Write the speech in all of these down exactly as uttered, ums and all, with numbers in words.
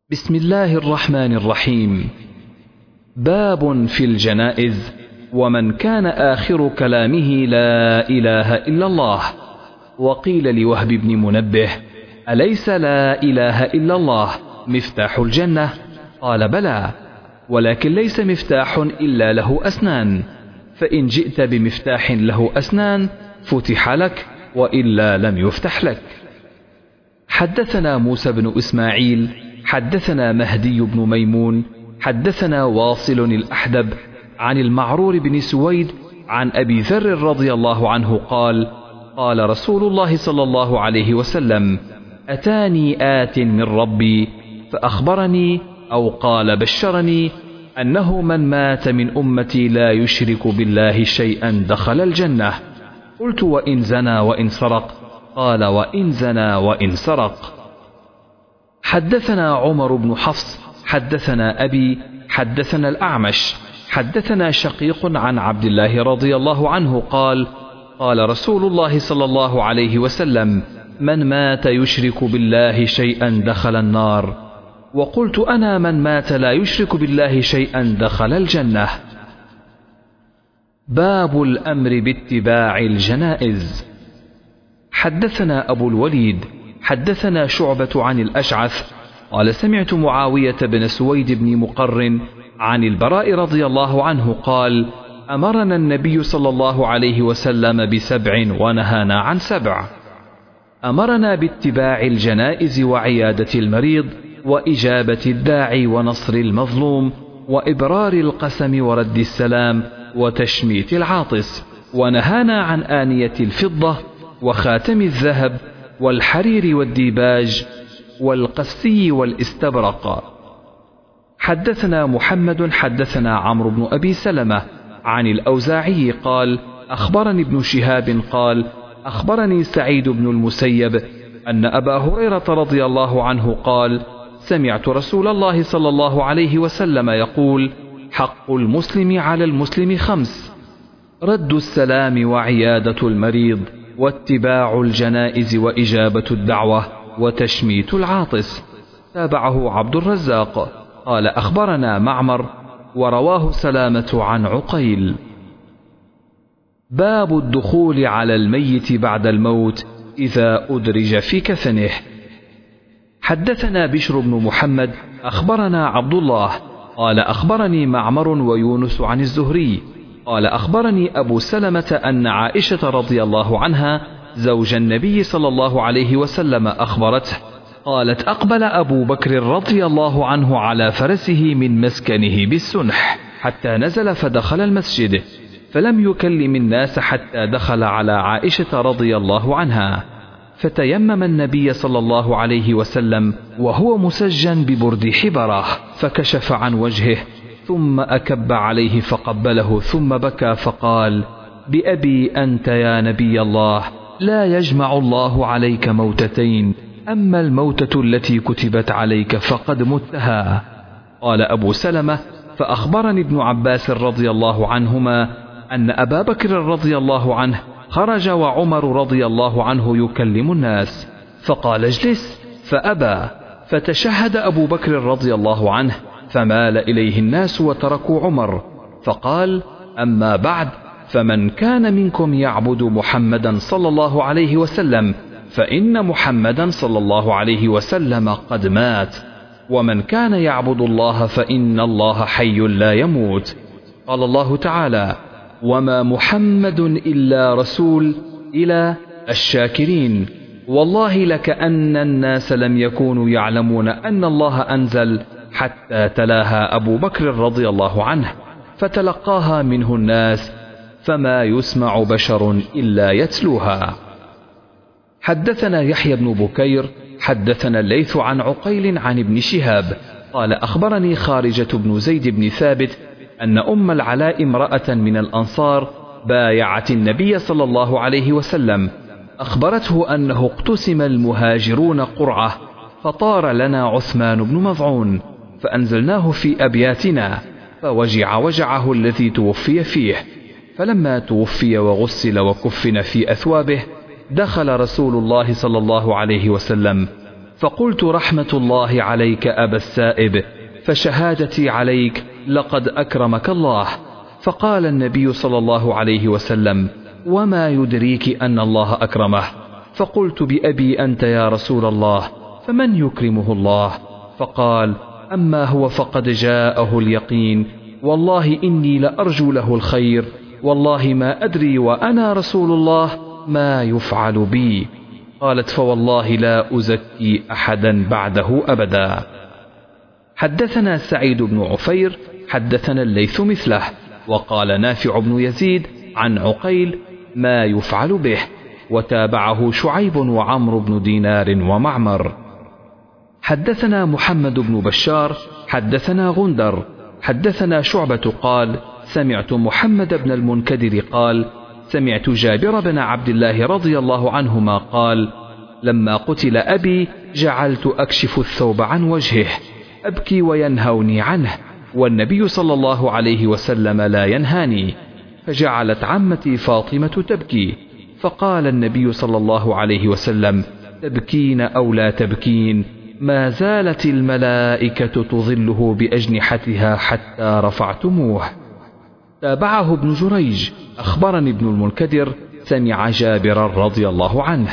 بسم الله الرحمن الرحيم. باب في الجنائز. ومن كان آخر كلامه لا إله إلا الله. وقيل لوهب بن منبه: أليس لا إله إلا الله مفتاح الجنة؟ قال: بلى، ولكن ليس مفتاح إلا له أسنان، فإن جئت بمفتاح له أسنان فتح لك، وإلا لم يفتح لك. حدثنا موسى بن إسماعيل حدثنا مهدي بن ميمون حدثنا واصل الأحدب عن المعرور بن سويد عن أبي ذر رضي الله عنه قال: قال رسول الله صلى الله عليه وسلم: أتاني آت من ربي فأخبرني أو قال بشرني أنه من مات من أمتي لا يشرك بالله شيئا دخل الجنة. قلت: وإن زنى وإن سرق؟ قال: وإن زنى وإن سرق. حدثنا عمر بن حفص حدثنا أبي حدثنا الأعمش حدثنا شقيق عن عبد الله رضي الله عنه قال: قال رسول الله صلى الله عليه وسلم: من مات يشرك بالله شيئا دخل النار. وقلت أنا: من مات لا يشرك بالله شيئا دخل الجنة. باب الأمر باتباع الجنائز. حدثنا أبو الوليد حدثنا شعبة عن الأشعث قال: سمعت معاوية بن سويد بن مقرن عن البراء رضي الله عنه قال: أمرنا النبي صلى الله عليه وسلم بسبع ونهانا عن سبع. أمرنا باتباع الجنائز وعيادة المريض وإجابة الداعي ونصر المظلوم وإبرار القسم ورد السلام وتشميت العاطس، ونهانا عن آنية الفضة وخاتم الذهب والحرير والديباج والقسي والاستبرق. حدثنا محمد حدثنا عمرو بن أبي سلمة عن الأوزاعي قال: أخبرني ابن شهاب قال: أخبرني سعيد بن المسيب أن أبا هريرة رضي الله عنه قال: سمعت رسول الله صلى الله عليه وسلم يقول: حق المسلم على المسلم خمس: رد السلام وعيادة المريض واتباع الجنائز وإجابة الدعوة وتشميت العاطس. تابعه عبد الرزاق قال: أخبرنا معمر ورواه سلامة عن عقيل. باب الدخول على الميت بعد الموت إذا أدرج في كفنه. حدثنا بشر بن محمد أخبرنا عبد الله قال: أخبرني معمر ويونس عن الزهري قال: أخبرني أبو سلمة أن عائشة رضي الله عنها زوج النبي صلى الله عليه وسلم أخبرته قالت: أقبل أبو بكر رضي الله عنه على فرسه من مسكنه بالسنح حتى نزل فدخل المسجد، فلم يكلم الناس حتى دخل على عائشة رضي الله عنها، فتيمم النبي صلى الله عليه وسلم وهو مسجن ببرد حبره، فكشف عن وجهه ثم أكب عليه فقبله ثم بكى فقال: بأبي أنت يا نبي الله، لا يجمع الله عليك موتتين، أما الموتة التي كتبت عليك فقد متها. قال أبو سلمة: فأخبرني ابن عباس رضي الله عنهما أن أبا بكر رضي الله عنه خرج وعمر رضي الله عنه يكلم الناس، فقال: اجلس، فأبى، فتشهد أبو بكر رضي الله عنه، فمال إليه الناس وتركوا عمر، فقال: أما بعد، فمن كان منكم يعبد محمدا صلى الله عليه وسلم فإن محمدا صلى الله عليه وسلم قد مات، ومن كان يعبد الله فإن الله حي لا يموت. قال الله تعالى: وما محمد إلا رسول، إلى الشاكرين. والله لكأن الناس لم يكونوا يعلمون أن الله أنزل حتى تلاها أبو بكر رضي الله عنه، فتلقاها منه الناس، فما يسمع بشر إلا يتلوها. حدثنا يحيى بن بكير حدثنا الليث عن عقيل عن ابن شهاب قال: أخبرني خارجة بن زيد بن ثابت أن أم العلاء امرأة من الأنصار بايعت النبي صلى الله عليه وسلم، أخبرته أنه اقتسم المهاجرون قرعة، فطار لنا عثمان بن مظعون، فأنزلناه في أبياتنا، فوجع وجعه الذي توفي فيه، فلما توفي وغسل وكفن في أثوابه دخل رسول الله صلى الله عليه وسلم، فقلت رحمة الله عليك أبا السائب، فشهادتي عليك لقد أكرمك الله. فقال النبي صلى الله عليه وسلم: وما يدريك أن الله أكرمه؟ فقلت: بأبي أنت يا رسول الله، فمن يكرمه الله؟ فقال: أما هو فقد جاءه اليقين، والله إني لأرجو له الخير، والله ما أدري وأنا رسول الله ما يفعل بي. قالت: فوالله لا أزكي أحدا بعده أبدا. حدثنا سعيد بن عفير حدثنا الليث مثله، وقال نافع بن يزيد عن عقيل: ما يفعل به. وتابعه شعيب وعمر بن دينار ومعمر. حدثنا محمد بن بشار حدثنا غندر حدثنا شعبة قال: سمعت محمد بن المنكدر قال: سمعت جابر بن عبد الله رضي الله عنهما قال: لما قتل أبي جعلت أكشف الثوب عن وجهه أبكي وينهوني عنه، والنبي صلى الله عليه وسلم لا ينهاني، فجعلت عمتي فاطمة تبكي، فقال النبي صلى الله عليه وسلم: تبكين أو لا تبكين، ما زالت الملائكة تظله بأجنحتها حتى رفعتموه. تابعه ابن جريج: أخبرني ابن المنكدر سمع جابرا رضي الله عنه.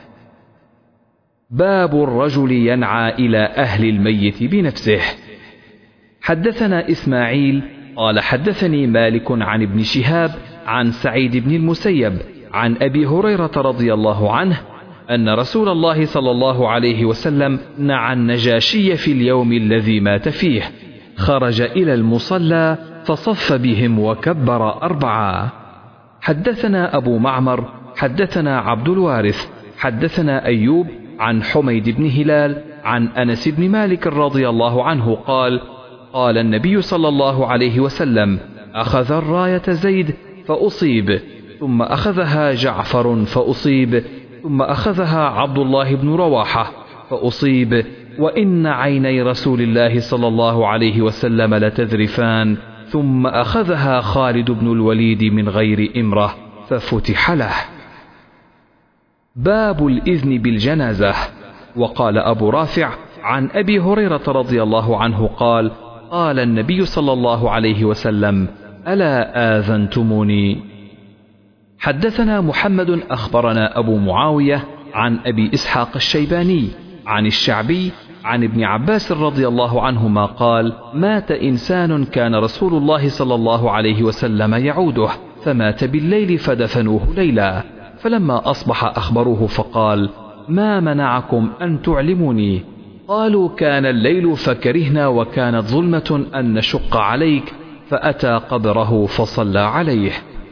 باب الرجل ينعى إلى أهل الميت بنفسه. حدثنا إسماعيل قال: حدثني مالك عن ابن شهاب عن سعيد بن المسيب عن أبي هريرة رضي الله عنه أن رسول الله صلى الله عليه وسلم نعى النجاشي في اليوم الذي مات فيه، خرج إلى المصلى فصف بهم وكبر أربعة. حدثنا أبو معمر حدثنا عبد الوارث حدثنا أيوب عن حميد بن هلال عن أنس بن مالك رضي الله عنه قال: قال النبي صلى الله عليه وسلم: أخذ الراية زيد فأصيب، ثم أخذها جعفر فأصيب، ثم أخذها عبد الله بن رواحة فأصيب، وإن عيني رسول الله صلى الله عليه وسلم لتذرفان، ثم أخذها خالد بن الوليد من غير إمرة ففتح له. باب الإذن بالجنازة. وقال أبو رافع عن أبي هريرة رضي الله عنه قال: قال النبي صلى الله عليه وسلم: ألا آذنتموني؟ حدثنا محمد أخبرنا أبو معاوية عن أبي إسحاق الشيباني عن الشعبي عن ابن عباس رضي الله عنهما قال: مات إنسان كان رسول الله صلى الله عليه وسلم يعوده، فمات بالليل فدفنوه ليلا، فلما أصبح أخبروه فقال: ما منعكم أن تعلموني؟ قالوا: كان الليل فكرهنا وكانت ظلمة أن نشق عليك، فأتى قبره فصلى عليه.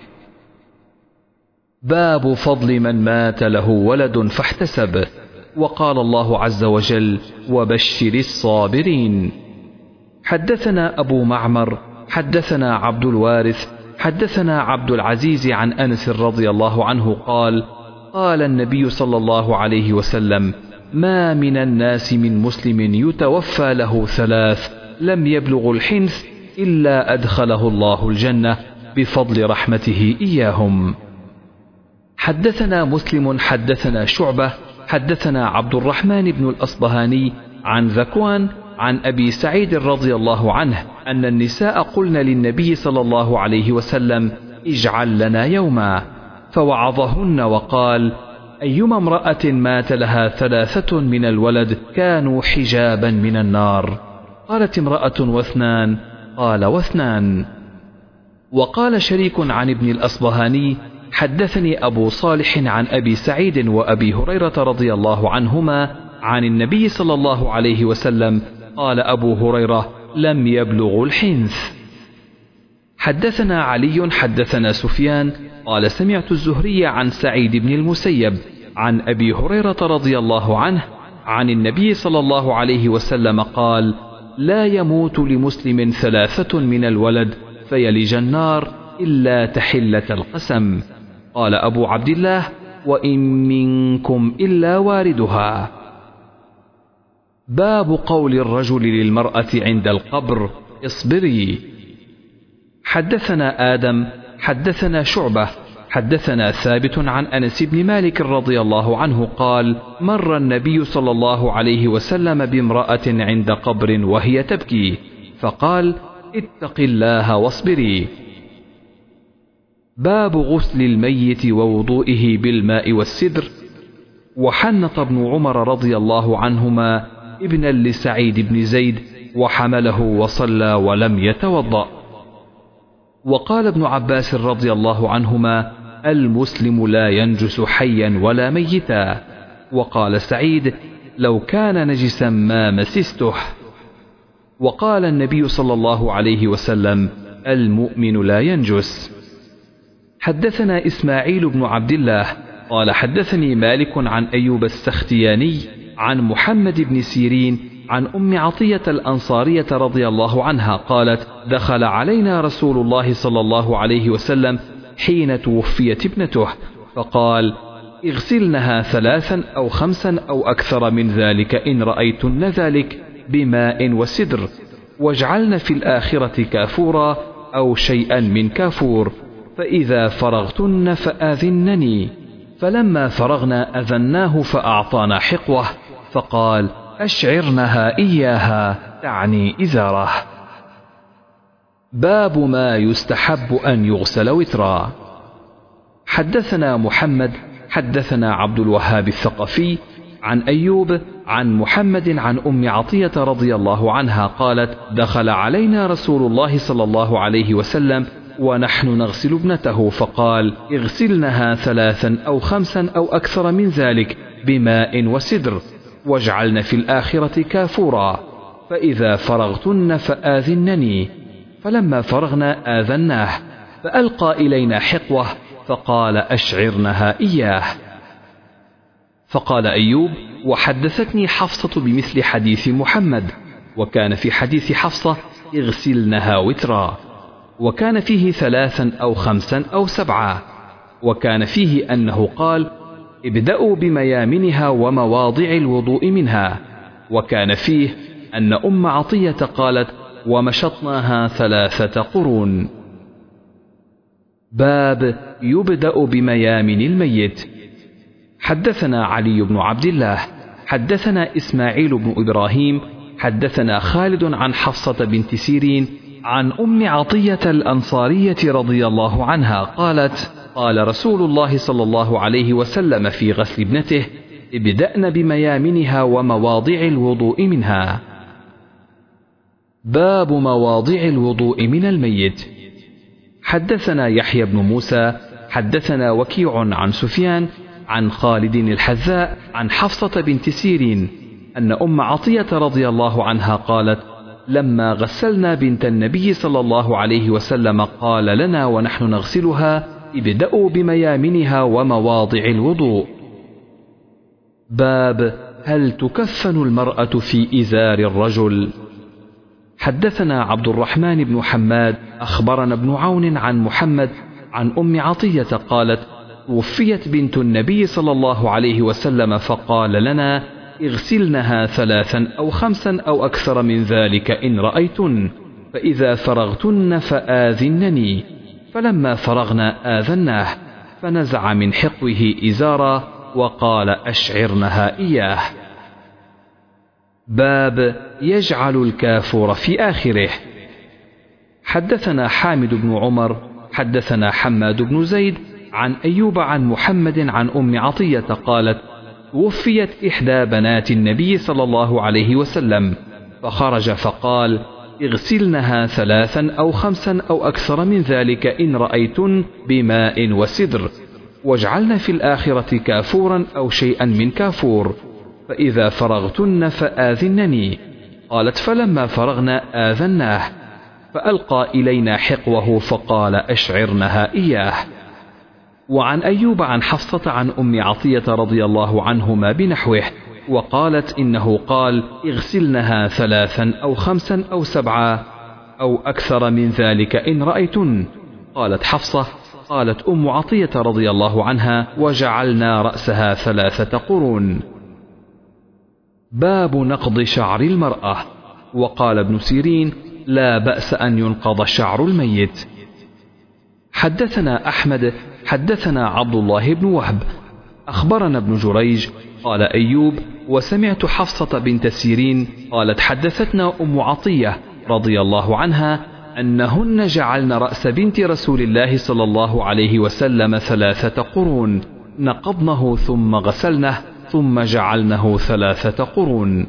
باب فضل من مات له ولد فاحتسب. وقال الله عز وجل: وبشر الصابرين. حدثنا أبو معمر حدثنا عبد الوارث حدثنا عبد العزيز عن أنس رضي الله عنه قال: قال النبي صلى الله عليه وسلم: ما من الناس من مسلم يتوفى له ثلاث لم يبلغ الحنث إلا أدخله الله الجنة بفضل رحمته إياهم. حدثنا مسلم حدثنا شعبة حدثنا عبد الرحمن بن الأصبهاني عن ذكوان عن أبي سعيد رضي الله عنه أن النساء قلن للنبي صلى الله عليه وسلم: اجعل لنا يوما، فوعظهن وقال: أيما امرأة مات لها ثلاثة من الولد كانوا حجابا من النار. قالت امرأة: واثنان؟ قال: واثنان. وقال شريك عن ابن الأصبهاني: حدثني أبو صالح عن أبي سعيد وأبي هريرة رضي الله عنهما عن النبي صلى الله عليه وسلم قال أبو هريرة: لم يبلغ الحنث. حدثنا علي حدثنا سفيان قال: سمعت الزهري عن سعيد بن المسيب عن أبي هريرة رضي الله عنه عن النبي صلى الله عليه وسلم قال: لا يموت لمسلم ثلاثة من الولد فيلج النار إلا تحلة القسم. قال أبو عبد الله: وإن منكم إلا واردها. باب قول الرجل للمرأة عند القبر: اصبري. حدثنا آدم حدثنا شعبة حدثنا ثابت عن أنس بن مالك رضي الله عنه قال: مر النبي صلى الله عليه وسلم بامرأة عند قبر وهي تبكي، فقال: اتق الله واصبري. باب غسل الميت ووضوئه بالماء والسدر. وحنط ابن عمر رضي الله عنهما ابنا لسعيد بن زيد وحمله وصلى ولم يتوضأ. وقال ابن عباس رضي الله عنهما: المسلم لا ينجس حيا ولا ميتا. وقال سعيد: لو كان نجسا ما مسسته. وقال النبي صلى الله عليه وسلم: المؤمن لا ينجس. حدثنا إسماعيل بن عبد الله قال حدثني مالك عن أيوب السختياني عن محمد بن سيرين عن أم عطية الأنصارية رضي الله عنها قالت: دخل علينا رسول الله صلى الله عليه وسلم حين توفيت ابنته، فقال: اغسلنها ثلاثا أو خمسا أو أكثر من ذلك إن رأيتن ذلك بماء وسدر، واجعلن في الآخرة كافورا أو شيئا من كافور، فإذا فرغتن فآذنني. فلما فرغنا أذناه فأعطانا حقوة، فقال: أشعرنها إياها، تعني إزاره. باب ما يستحب أن يغسل وترا. حدثنا محمد حدثنا عبد الوهاب الثقفي عن أيوب عن محمد عن أم عطية رضي الله عنها قالت: دخل علينا رسول الله صلى الله عليه وسلم ونحن نغسل ابنته، فقال: اغسلنها ثلاثا أو خمسا أو أكثر من ذلك بماء وسدر، واجعلن في الآخرة كافورا، فإذا فرغتن فآذنني. فلما فرغنا آذناه، فألقى إلينا حقوة، فقال: أشعرنها إياه. فقال أيوب: وحدثتني حفصة بمثل حديث محمد، وكان في حديث حفصة: اغسلنها وترا، وكان فيه ثلاثا أو خمسا أو سبعا، وكان فيه أنه قال: ابدأوا بميامنها ومواضع الوضوء منها، وكان فيه أن أم عطية قالت: ومشطناها ثلاثة قرون. باب يبدأ بميامن الميت. حدثنا علي بن عبد الله حدثنا إسماعيل بن إبراهيم حدثنا خالد عن حفصة بنت سيرين عن أم عطية الأنصارية رضي الله عنها قالت: قال رسول الله صلى الله عليه وسلم في غسل ابنته: ابدأن بميامنها ومواضع الوضوء منها. باب مواضع الوضوء من الميت. حدثنا يحيى بن موسى حدثنا وكيع عن سفيان عن خالد الحذاء عن حفصة بنت سيرين أن أم عطية رضي الله عنها قالت: لما غسلنا بنت النبي صلى الله عليه وسلم قال لنا ونحن نغسلها: ابدأوا بميامنها ومواضع الوضوء. باب هل تكفن المرأة في إزار الرجل؟ حدثنا عبد الرحمن بن حماد أخبرنا ابن عون عن محمد عن أم عطية قالت: وفيت بنت النبي صلى الله عليه وسلم فقال لنا: اغسلنها ثلاثا أو خمسا أو أكثر من ذلك إن رأيتن، فإذا فرغتن فآذنني. فلما فرغنا آذناه، فنزع من حقوه إزارا وقال: أشعرنها إياه. باب يجعل الكافور في آخره. حدثنا حامد بن عمر حدثنا حماد بن زيد عن أيوب عن محمد عن أم عطية قالت: وفيت إحدى بنات النبي صلى الله عليه وسلم، فخرج فقال: اغسلنها ثلاثا أو خمسا أو أكثر من ذلك إن رأيتن بماء وسدر، واجعلن في الآخرة كافورا أو شيئا من كافور، فإذا فرغتن فآذنني. قالت: فلما فرغنا آذناه، فألقى إلينا حقوه فقال: أشعرنها إياه. وعن أيوب عن حفصة عن أم عطية رضي الله عنهما بنحوه، وقالت: إنه قال: اغسلنها ثلاثا أو خمسا أو سبعا أو أكثر من ذلك إن رأيتن. قالت حفصة: قالت أم عطية رضي الله عنها: وجعلنا رأسها ثلاثة قرون. باب نقض شعر المرأة. وقال ابن سيرين: لا بأس أن ينقض شعر الميت. حدثنا أحمد حدثنا عبد الله بن وهب أخبرنا ابن جريج قال أيوب وسمعت حفصة بنت سيرين قالت حدثتنا أم عطية رضي الله عنها أنهن جعلن رأس بنت رسول الله صلى الله عليه وسلم ثلاثة قرون نقضنه ثم غسلنه ثم جعلنه ثلاثة قرون.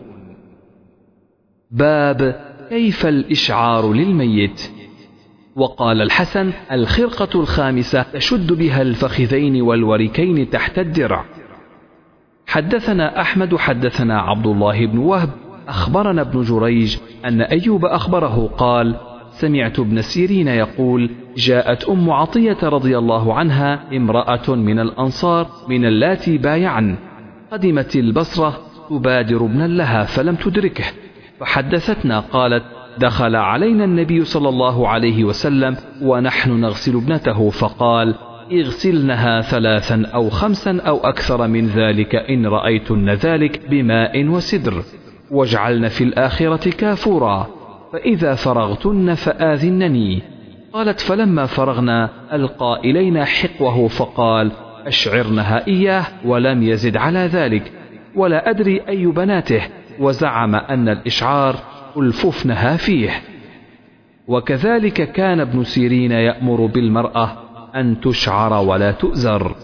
باب كيف الإشعار للميت. وقال الحسن الخرقة الخامسة تشد بها الفخذين والوركين تحت الدرع. حدثنا أحمد حدثنا عبد الله بن وهب أخبرنا ابن جريج أن أيوب أخبره قال سمعت ابن سيرين يقول جاءت أم عطية رضي الله عنها امرأة من الأنصار من اللاتي بايعن قدمت البصرة تبادر ابنا لها فلم تدركه فحدثتنا قالت دخل علينا النبي صلى الله عليه وسلم ونحن نغسل ابنته فقال اغسلنها ثلاثا أو خمسا أو أكثر من ذلك إن رأيتن ذلك بماء وسدر واجعلن في الآخرة كافورا فإذا فرغتن فآذنني. قالت فلما فرغنا ألقى إلينا حقوه فقال أشعرنها إياه ولم يزد على ذلك ولا أدري أي بناته وزعم أن الإشعار ألففنها فيه. وكذلك كان ابن سيرين يأمر بالمرأة أن تشعر ولا تؤزر.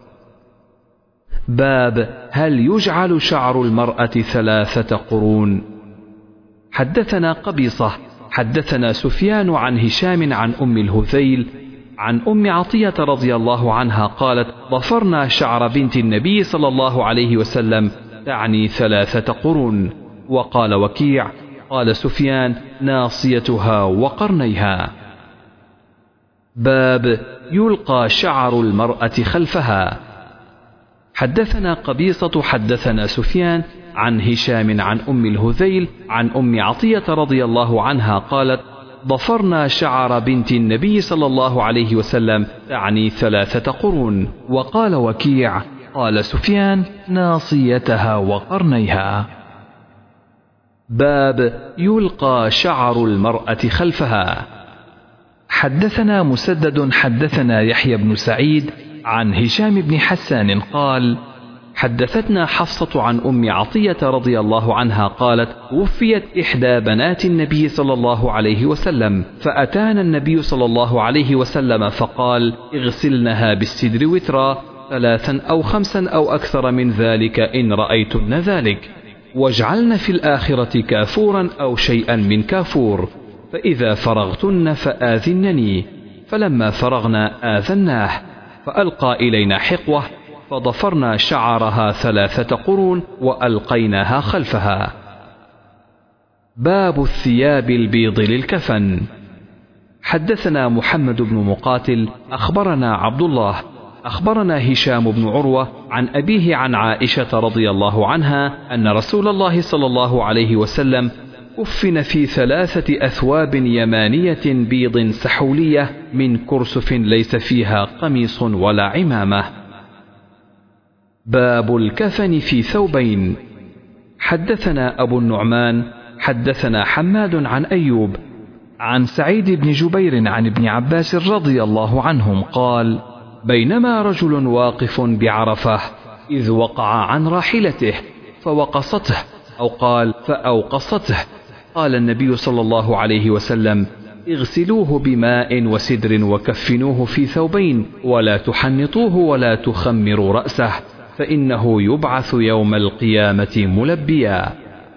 باب هل يجعل شعر المرأة ثلاثة قرون. حدثنا قبيصة حدثنا سفيان عن هشام عن أم الهذيل عن أم عطية رضي الله عنها قالت ضفرنا شعر بنت النبي صلى الله عليه وسلم تعني ثلاثة قرون. وقال وكيع قال سفيان ناصيتها وقرنيها. باب يلقى شعر المرأة خلفها. حدثنا قبيصة حدثنا سفيان عن هشام عن أم الهذيل عن أم عطية رضي الله عنها قالت ضفرنا شعر بنت النبي صلى الله عليه وسلم تعني ثلاثة قرون. وقال وكيع قال سفيان ناصيتها وقرنيها. باب يلقى شعر المرأة خلفها. حدثنا مسدد حدثنا يحيى بن سعيد عن هشام بن حسان قال حدثتنا حفصة عن أم عطية رضي الله عنها قالت وفيت إحدى بنات النبي صلى الله عليه وسلم فأتانا النبي صلى الله عليه وسلم فقال اغسلنها بالسدر وترا ثلاثا أو خمسا أو أكثر من ذلك إن رأيتن ذلك واجعلن في الآخرة كافورا أو شيئا من كافور فإذا فرغتن فآذنني. فلما فرغنا آذناه فألقى إلينا حقوة فضفرنا شعرها ثلاثة قرون وألقيناها خلفها. باب الثياب البيض للكفن. حدثنا محمد بن مقاتل أخبرنا عبد الله أخبرنا هشام بن عروة عن أبيه عن عائشة رضي الله عنها أن رسول الله صلى الله عليه وسلم كفن في ثلاثة أثواب يمانية بيض سحولية من كرسف ليس فيها قميص ولا عمامة. باب الكفن في ثوبين. حدثنا أبو النعمان حدثنا حماد عن أيوب عن سعيد بن جبير عن ابن عباس رضي الله عنهم قال بينما رجل واقف بعرفة إذ وقع عن راحلته فوقصته أو قال فأوقصته قال النبي صلى الله عليه وسلم اغسلوه بماء وسدر وكفنوه في ثوبين ولا تحنطوه ولا تخمروا رأسه فإنه يبعث يوم القيامة ملبيا.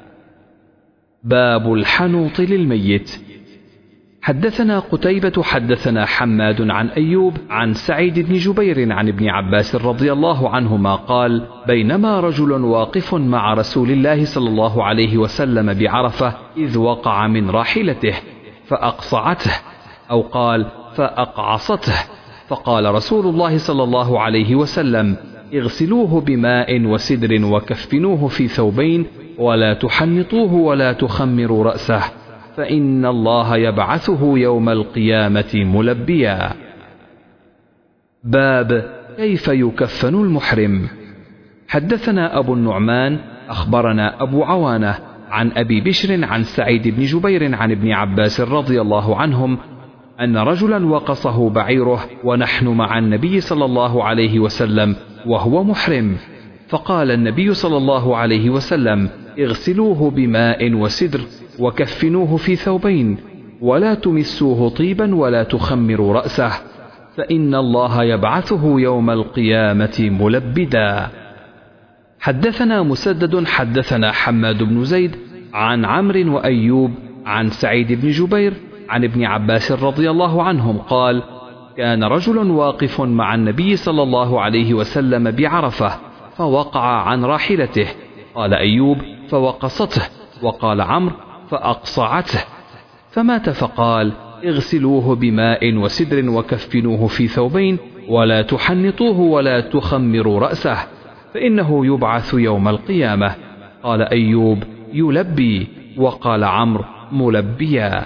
باب الحنوط للميت. حدثنا قتيبة حدثنا حماد عن أيوب عن سعيد بن جبير عن ابن عباس رضي الله عنهما قال بينما رجل واقف مع رسول الله صلى الله عليه وسلم بعرفة إذ وقع من راحلته فأقصعته أو قال فأقعصته فقال رسول الله صلى الله عليه وسلم اغسلوه بماء وسدر وكفنوه في ثوبين ولا تحنطوه ولا تخمروا رأسه فإن الله يبعثه يوم القيامة ملبيا. باب كيف يكفن المحرم. حدثنا أبو النعمان أخبرنا أبو عوانة عن أبي بشر عن سعيد بن جبير عن ابن عباس رضي الله عنهم أن رجلا وقصه بعيره ونحن مع النبي صلى الله عليه وسلم وهو محرم، فقال النبي صلى الله عليه وسلم: اغسلوه بماء وسدر وكفنوه في ثوبين، ولا تمسوه طيبا ولا تخمروا رأسه، فإن الله يبعثه يوم القيامة ملبدا. حدثنا مسدد حدثنا حماد بن زيد عن عمرو وأيوب عن سعيد بن جبير عن ابن عباس رضي الله عنهم قال: كان رجل واقف مع النبي صلى الله عليه وسلم بعرفة فوقع عن راحلته، قال أيوب: فوقصته، وقال عمرو: فأقصعته، فمات، فقال: اغسلوه بماء وسدر وكفنوه في ثوبين، ولا تحنطوه ولا تخمروا رأسه، فإنه يبعث يوم القيامة. قال أيوب: يلبي، وقال عمرو: ملبيا.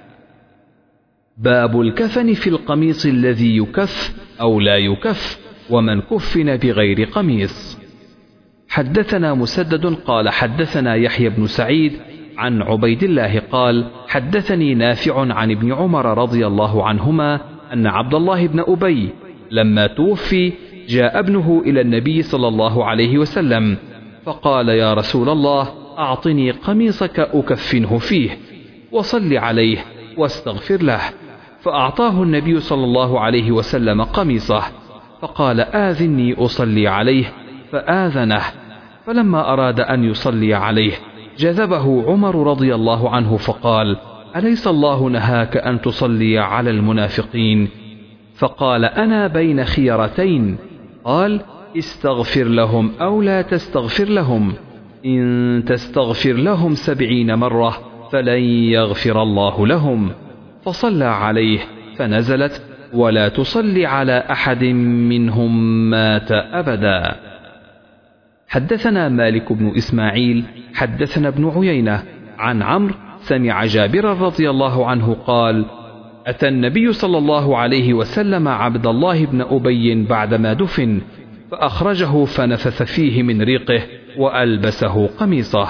باب الكفن في القميص الذي يكف أو لا يكف، ومن كفن بغير قميص. حدثنا مسدد قال حدثنا يحيى بن سعيد عن عبيد الله قال: حدثني نافع عن ابن عمر رضي الله عنهما أن عبد الله بن أبي لما توفي جاء ابنه إلى النبي صلى الله عليه وسلم فقال: يا رسول الله، أعطني قميصك أكفنه فيه وصل عليه واستغفر له. فأعطاه النبي صلى الله عليه وسلم قميصه، فقال: آذني أصلي عليه، فآذنه. فلما أراد أن يصلي عليه جذبه عمر رضي الله عنه فقال: أليس الله نهاك أن تصلي على المنافقين؟ فقال: أنا بين خيرتين. قال: استغفر لهم أو لا تستغفر لهم، إن تستغفر لهم سبعين مرة فلن يغفر الله لهم. فصلى عليه فنزلت: ولا تصلي على أحد منهم مات أبدا. حدثنا مالك بن إسماعيل حدثنا ابن عيينة عن عمرو سمع جابر رضي الله عنه قال: أتى النبي صلى الله عليه وسلم عبد الله بن أبي بعدما دفن، فأخرجه فنفث فيه من ريقه وألبسه قميصه.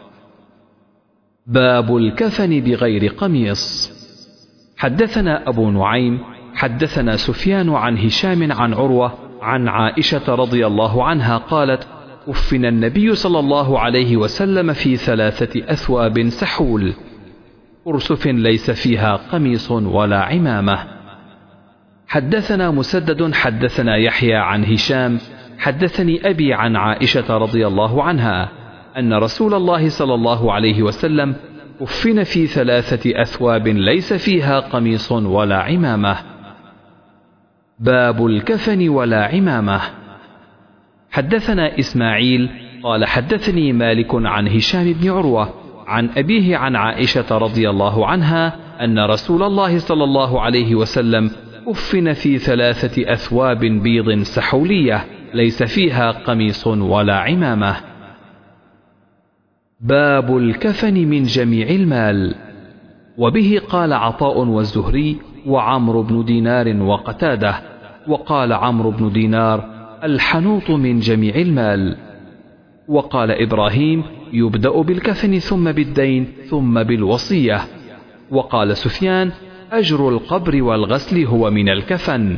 باب الكفن بغير قميص. حدثنا أبو نعيم حدثنا سفيان عن هشام عن عروة عن عائشة رضي الله عنها قالت: كفن النبي صلى الله عليه وسلم في ثلاثة أثواب سحول، أرسف ليس فيها قميص ولا عمامة. حدثنا مسدد حدثنا يحيى عن هشام حدثني أبي عن عائشة رضي الله عنها أن رسول الله صلى الله عليه وسلم كفن في ثلاثة أثواب ليس فيها قميص ولا عمامة. باب الكفن ولا عمامة. حدثنا إسماعيل قال حدثني مالك عن هشام بن عروة عن أبيه عن عائشة رضي الله عنها أن رسول الله صلى الله عليه وسلم كفن في ثلاثة أثواب بيض سحولية ليس فيها قميص ولا عمامة. باب الكفن من جميع المال. وبه قال عطاء والزهري وعمرو بن دينار وقتاده، وقال عمرو بن دينار: الحنوط من جميع المال. وقال إبراهيم: يبدأ بالكفن ثم بالدين ثم بالوصية. وقال سفيان: أجر القبر والغسل هو من الكفن.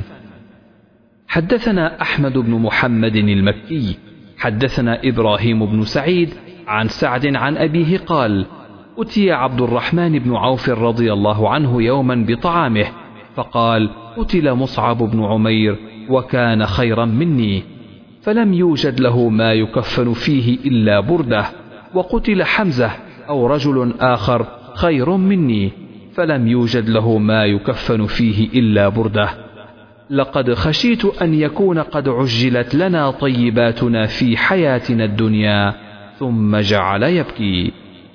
حدثنا أحمد بن محمد المكي حدثنا إبراهيم بن سعيد عن سعد عن أبيه قال: أتي عبد الرحمن بن عوف رضي الله عنه يوما بطعامه فقال: قتل مصعب بن عمير وكان خيرا مني، فلم يوجد له ما يكفن فيه إلا بردة، وقتل حمزة أو رجل آخر خير مني، فلم يوجد له ما يكفن فيه إلا بردة. لقد خشيت أن يكون قد عجلت لنا طيباتنا في حياتنا الدنيا. ثم جعل يبكي.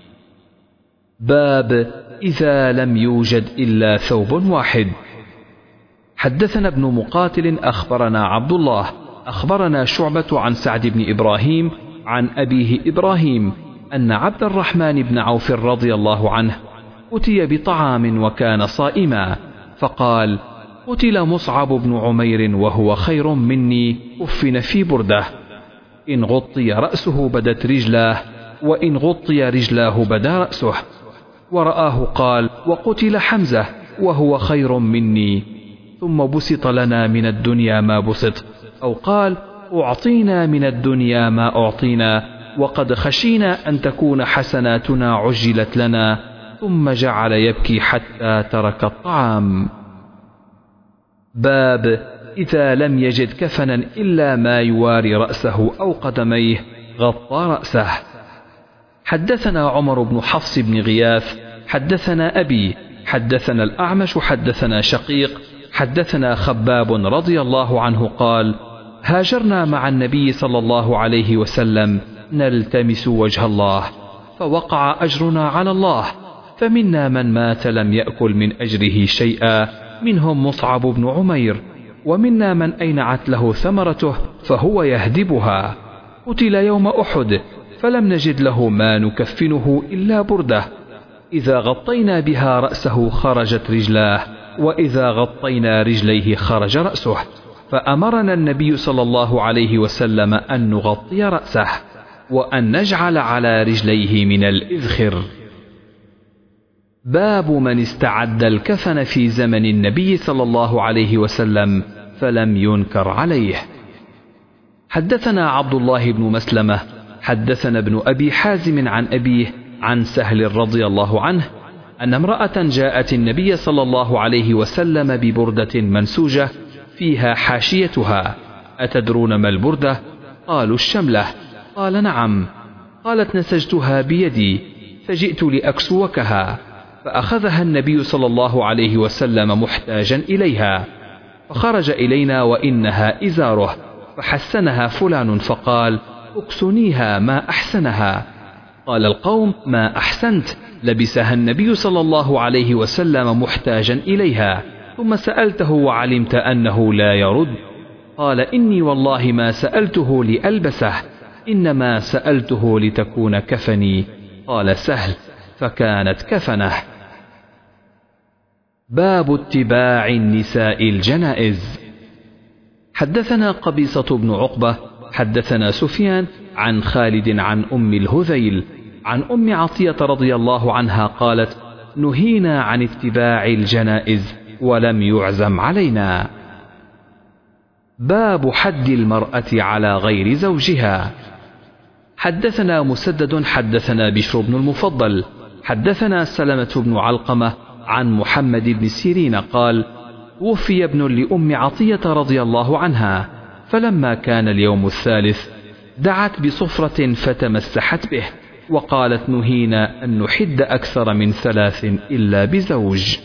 باب إذا لم يوجد إلا ثوب واحد. حدثنا ابن مقاتل أخبرنا عبد الله أخبرنا شعبة عن سعد بن إبراهيم عن أبيه إبراهيم أن عبد الرحمن بن عوف رضي الله عنه أتي بطعام وكان صائما، فقال: قتل مصعب بن عمير وهو خير مني، كفن في بردة، إن غطي رأسه بدت رجلاه، وإن غطي رجلاه بدا رأسه. ورآه قال: وقتل حمزة وهو خير مني، ثم بسط لنا من الدنيا ما بسط، أو قال أعطينا من الدنيا ما أعطينا، وقد خشينا أن تكون حسناتنا عجلت لنا، ثم جعل يبكي حتى ترك الطعام. باب إذا لم يجد كفنا إلا ما يواري رأسه أو قدميه غطى رأسه. حدثنا عمر بن حفص بن غياث حدثنا أبي حدثنا الأعمش حدثنا شقيق حدثنا خباب رضي الله عنه قال هاجرنا مع النبي صلى الله عليه وسلم نلتمس وجه الله، فوقع أجرنا على الله، فمنا من مات لم يأكل من أجره شيئا، منهم مصعب بن عمير، ومنا من أينعت له ثمرته فهو يهدبها. قتل يوم أحد فلم نجد له ما نكفنه إلا بردة، إذا غطينا بها رأسه خرجت رجلاه، وإذا غطينا رجليه خرج رأسه، فأمرنا النبي صلى الله عليه وسلم أن نغطي رأسه وأن نجعل على رجليه من الإذخر. باب من استعد الكفن في زمن النبي صلى الله عليه وسلم فلم ينكر عليه. حدثنا عبد الله بن مسلمة حدثنا ابن أبي حازم عن أبيه عن سهل رضي الله عنه أن امرأة جاءت النبي صلى الله عليه وسلم ببردة منسوجة فيها حاشيتها، أتدرون ما البردة؟ قالوا الشملة. قال نعم. قالت نسجتها بيدي فجئت لأكسوكها، فأخذها النبي صلى الله عليه وسلم محتاجا إليها، فخرج إلينا وإنها إزاره، فحسنها فلان فقال اكسنيها ما أحسنها. قال القوم ما أحسنت، لبسها النبي صلى الله عليه وسلم محتاجا إليها، ثم سألته وعلمت أنه لا يرد؟ قال إني والله ما سألته لألبسه، إنما سألته لتكون كفني. قال سهل فكانت كفنه. باب اتباع النساء الجنائز. حدثنا قبيصة بن عقبة حدثنا سفيان عن خالد عن أم الهذيل عن أم عطية رضي الله عنها قالت نهينا عن اتباع الجنائز ولم يعزم علينا. باب حد المرأة على غير زوجها. حدثنا مسدد حدثنا بشر بن المفضل حدثنا سلمة بن علقمة عن محمد بن سيرين قال توفي ابن لأم عطية رضي الله عنها، فلما كان اليوم الثالث دعت بصفرة فتمسحت به، وقالت نهينا أن نحد أكثر من ثلاث إلا بزوج.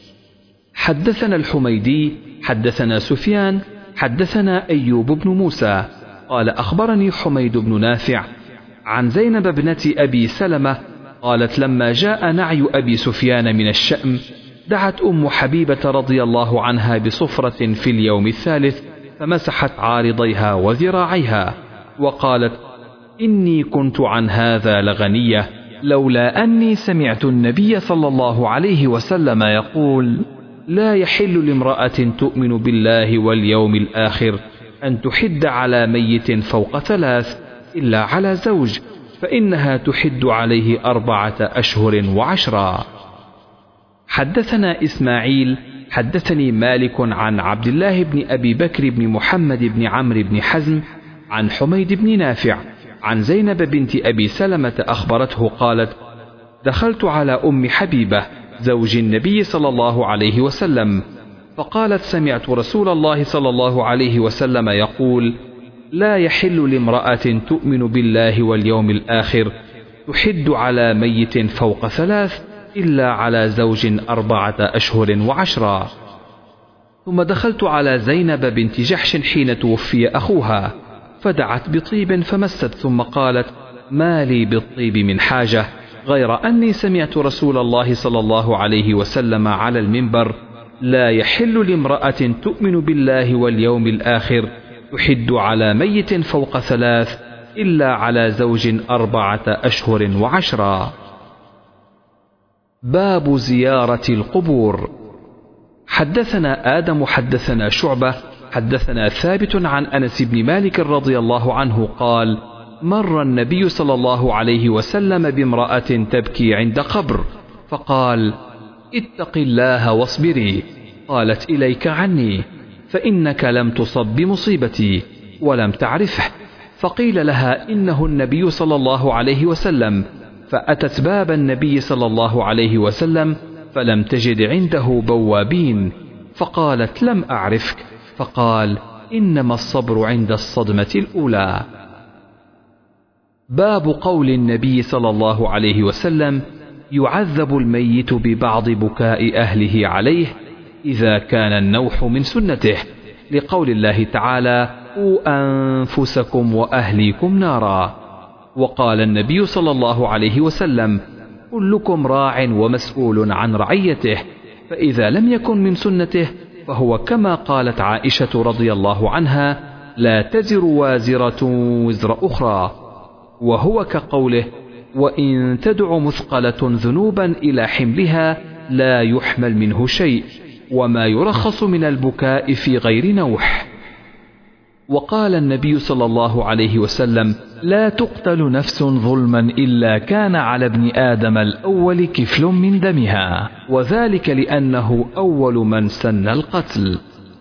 حدثنا الحميدي حدثنا سفيان حدثنا أيوب بن موسى قال أخبرني حميد بن نافع عن زينب ابنة أبي سلمة قالت لما جاء نعي أبي سفيان من الشأم دعت أم حبيبة رضي الله عنها بصفرة في اليوم الثالث فمسحت عارضيها وذراعيها، وقالت إني كنت عن هذا لغنية، لولا أني سمعت النبي صلى الله عليه وسلم يقول لا يحل لامرأة تؤمن بالله واليوم الآخر أن تحد على ميت فوق ثلاث إلا على زوج، فإنها تحد عليه أربعة أشهر وعشرا. حدثنا إسماعيل حدثني مالك عن عبد الله بن أبي بكر بن محمد بن عمرو بن حزم عن حميد بن نافع عن زينب بنت أبي سلمة أخبرته قالت دخلت على أم حبيبة زوج النبي صلى الله عليه وسلم فقالت سمعت رسول الله صلى الله عليه وسلم يقول لا يحل لامرأة تؤمن بالله واليوم الآخر تحد على ميت فوق ثلاث إلا على زوج أربعة أشهر وعشرا. ثم دخلت على زينب بنت جحش حين توفي أخوها فدعت بطيب فمست، ثم قالت ما لي بالطيب من حاجة غير أني سمعت رسول الله صلى الله عليه وسلم على المنبر لا يحل لامرأة تؤمن بالله واليوم الآخر تحد على ميت فوق ثلاث إلا على زوج أربعة أشهر وعشرا. باب زيارة القبور. حدثنا آدم حدثنا شعبة حدثنا ثابت عن أنس بن مالك رضي الله عنه قال مر النبي صلى الله عليه وسلم بامرأة تبكي عند قبر فقال اتق الله واصبري. قالت إليك عني، فإنك لم تصب بمصيبتي ولم تعرفه. فقيل لها إنه النبي صلى الله عليه وسلم، فأتت باب النبي صلى الله عليه وسلم فلم تجد عنده بوابين، فقالت لم أعرفك، فقال إنما الصبر عند الصدمة الأولى. باب قول النبي صلى الله عليه وسلم: يعذب الميت ببعض بكاء أهله عليه إذا كان النوح من سنته، لقول الله تعالى: قوا أنفسكم وأهليكم نارا. وقال النبي صلى الله عليه وسلم: كلكم راع ومسؤول عن رعيته، فإذا لم يكن من سنته فهو كما قالت عائشة رضي الله عنها: لا تزر وازرة وزر أخرى. وهو كقوله: وإن تدع مثقلة ذنوبا إلى حملها لا يحمل منه شيء، وما يرخص من البكاء في غير نوح. وقال النبي صلى الله عليه وسلم: لا تقتل نفس ظلما إلا كان على ابن آدم الأول كفل من دمها، وذلك لأنه أول من سن القتل.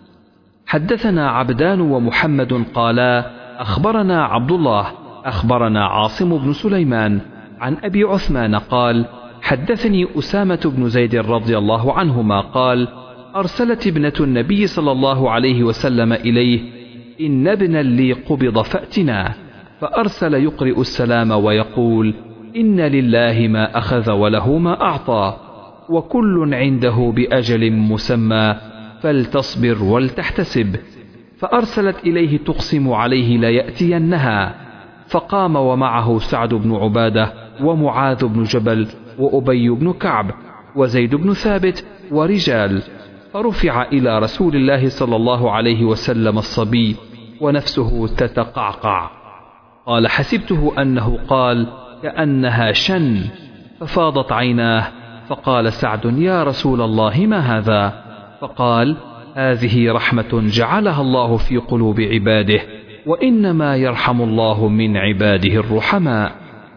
حدثنا عبدان ومحمد قالا أخبرنا عبد الله أخبرنا عاصم بن سليمان عن أبي عثمان قال: حدثني أسامة بن زيد رضي الله عنهما قال: أرسلت ابنة النبي صلى الله عليه وسلم إليه: إن ابنا لي قبض فأتنا. فأرسل يقرئ السلام ويقول: إن لله ما أخذ وله ما أعطى، وكل عنده بأجل مسمى، فلتصبر ولتحتسب. فأرسلت إليه تقسم عليه ليأتينها، فقام ومعه سعد بن عبادة ومعاذ بن جبل وأبي بن كعب وزيد بن ثابت ورجال، فرفع إلى رسول الله صلى الله عليه وسلم الصبي ونفسه تتقعقع. قال: حسبته أنه قال كأنها شن، ففاضت عيناه، فقال سعد: يا رسول الله ما هذا؟ فقال: هذه رحمة جعلها الله في قلوب عباده، وإنما يرحم الله من عباده الرحماء.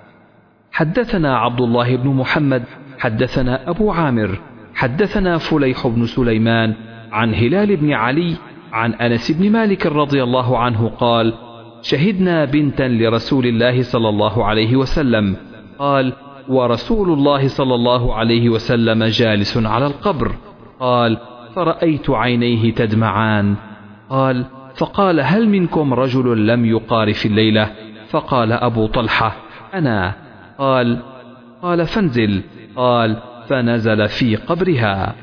حدثنا عبد الله بن محمد حدثنا أبو عامر حدثنا فليح بن سليمان عن هلال بن علي عن أنس بن مالك رضي الله عنه قال: شهدنا بنتا لرسول الله صلى الله عليه وسلم. قال: ورسول الله صلى الله عليه وسلم جالس على القبر. قال: فرأيت عينيه تدمعان. قال: فقال: هل منكم رجل لم يقار في الليلة؟ فقال أبو طلحة: أنا. قال: قال فانزل. قال: فنزل في قبرها.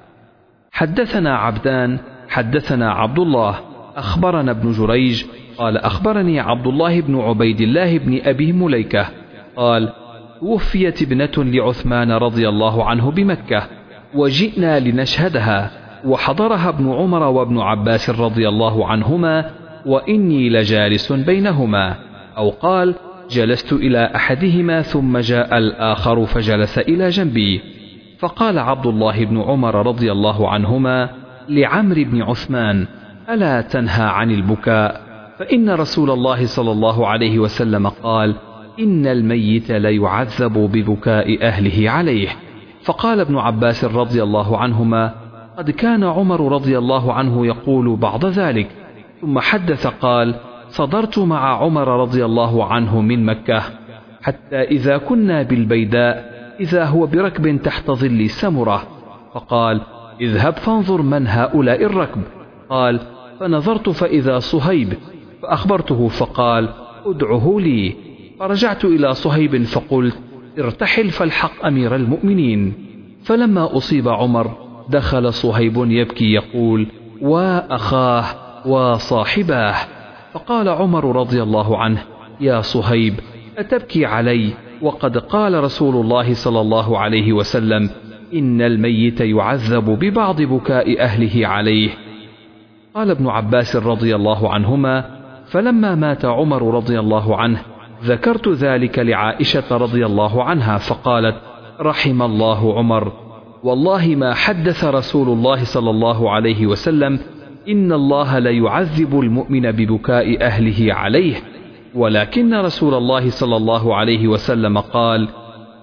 حدثنا عبدان حدثنا عبد الله أخبرنا ابن جريج قال: أخبرني عبد الله بن عبيد الله بن أبي مليكة قال: توفيت ابنة لعثمان رضي الله عنه بمكة، وجئنا لنشهدها، وحضرها ابن عمر وابن عباس رضي الله عنهما، وإني لجالس بينهما. أو قال: جلست إلى أحدهما ثم جاء الآخر فجلس إلى جنبي. فقال عبد الله بن عمر رضي الله عنهما لعمرو بن عثمان: ألا تنهى عن البكاء؟ فإن رسول الله صلى الله عليه وسلم قال: إن الميت ليعذب ببكاء أهله عليه. فقال ابن عباس رضي الله عنهما: قد كان عمر رضي الله عنه يقول بعض ذلك. ثم حدث قال: صدرت مع عمر رضي الله عنه من مكة، حتى إذا كنا بالبيداء إذا هو بركب تحت ظل سمرة، فقال: اذهب فانظر من هؤلاء الركب. قال: فنظرت فإذا صهيب، فأخبرته فقال: ادعه لي. فرجعت إلى صهيب فقلت: ارتحل فالحق أمير المؤمنين. فلما أصيب عمر دخل صهيب يبكي يقول: وأخاه وصاحباه. فقال عمر رضي الله عنه: يا صهيب، أتبكي علي وقد قال رسول الله صلى الله عليه وسلم: إن الميت يعذب ببعض بكاء أهله عليه. قال ابن عباس رضي الله عنهما: فلما مات عمر رضي الله عنه ذكرت ذلك لعائشة رضي الله عنها، فقالت: رحم الله عمر، والله ما حدث رسول الله صلى الله عليه وسلم إن الله ليعذب المؤمن ببكاء أهله عليه، ولكن رسول الله صلى الله عليه وسلم قال: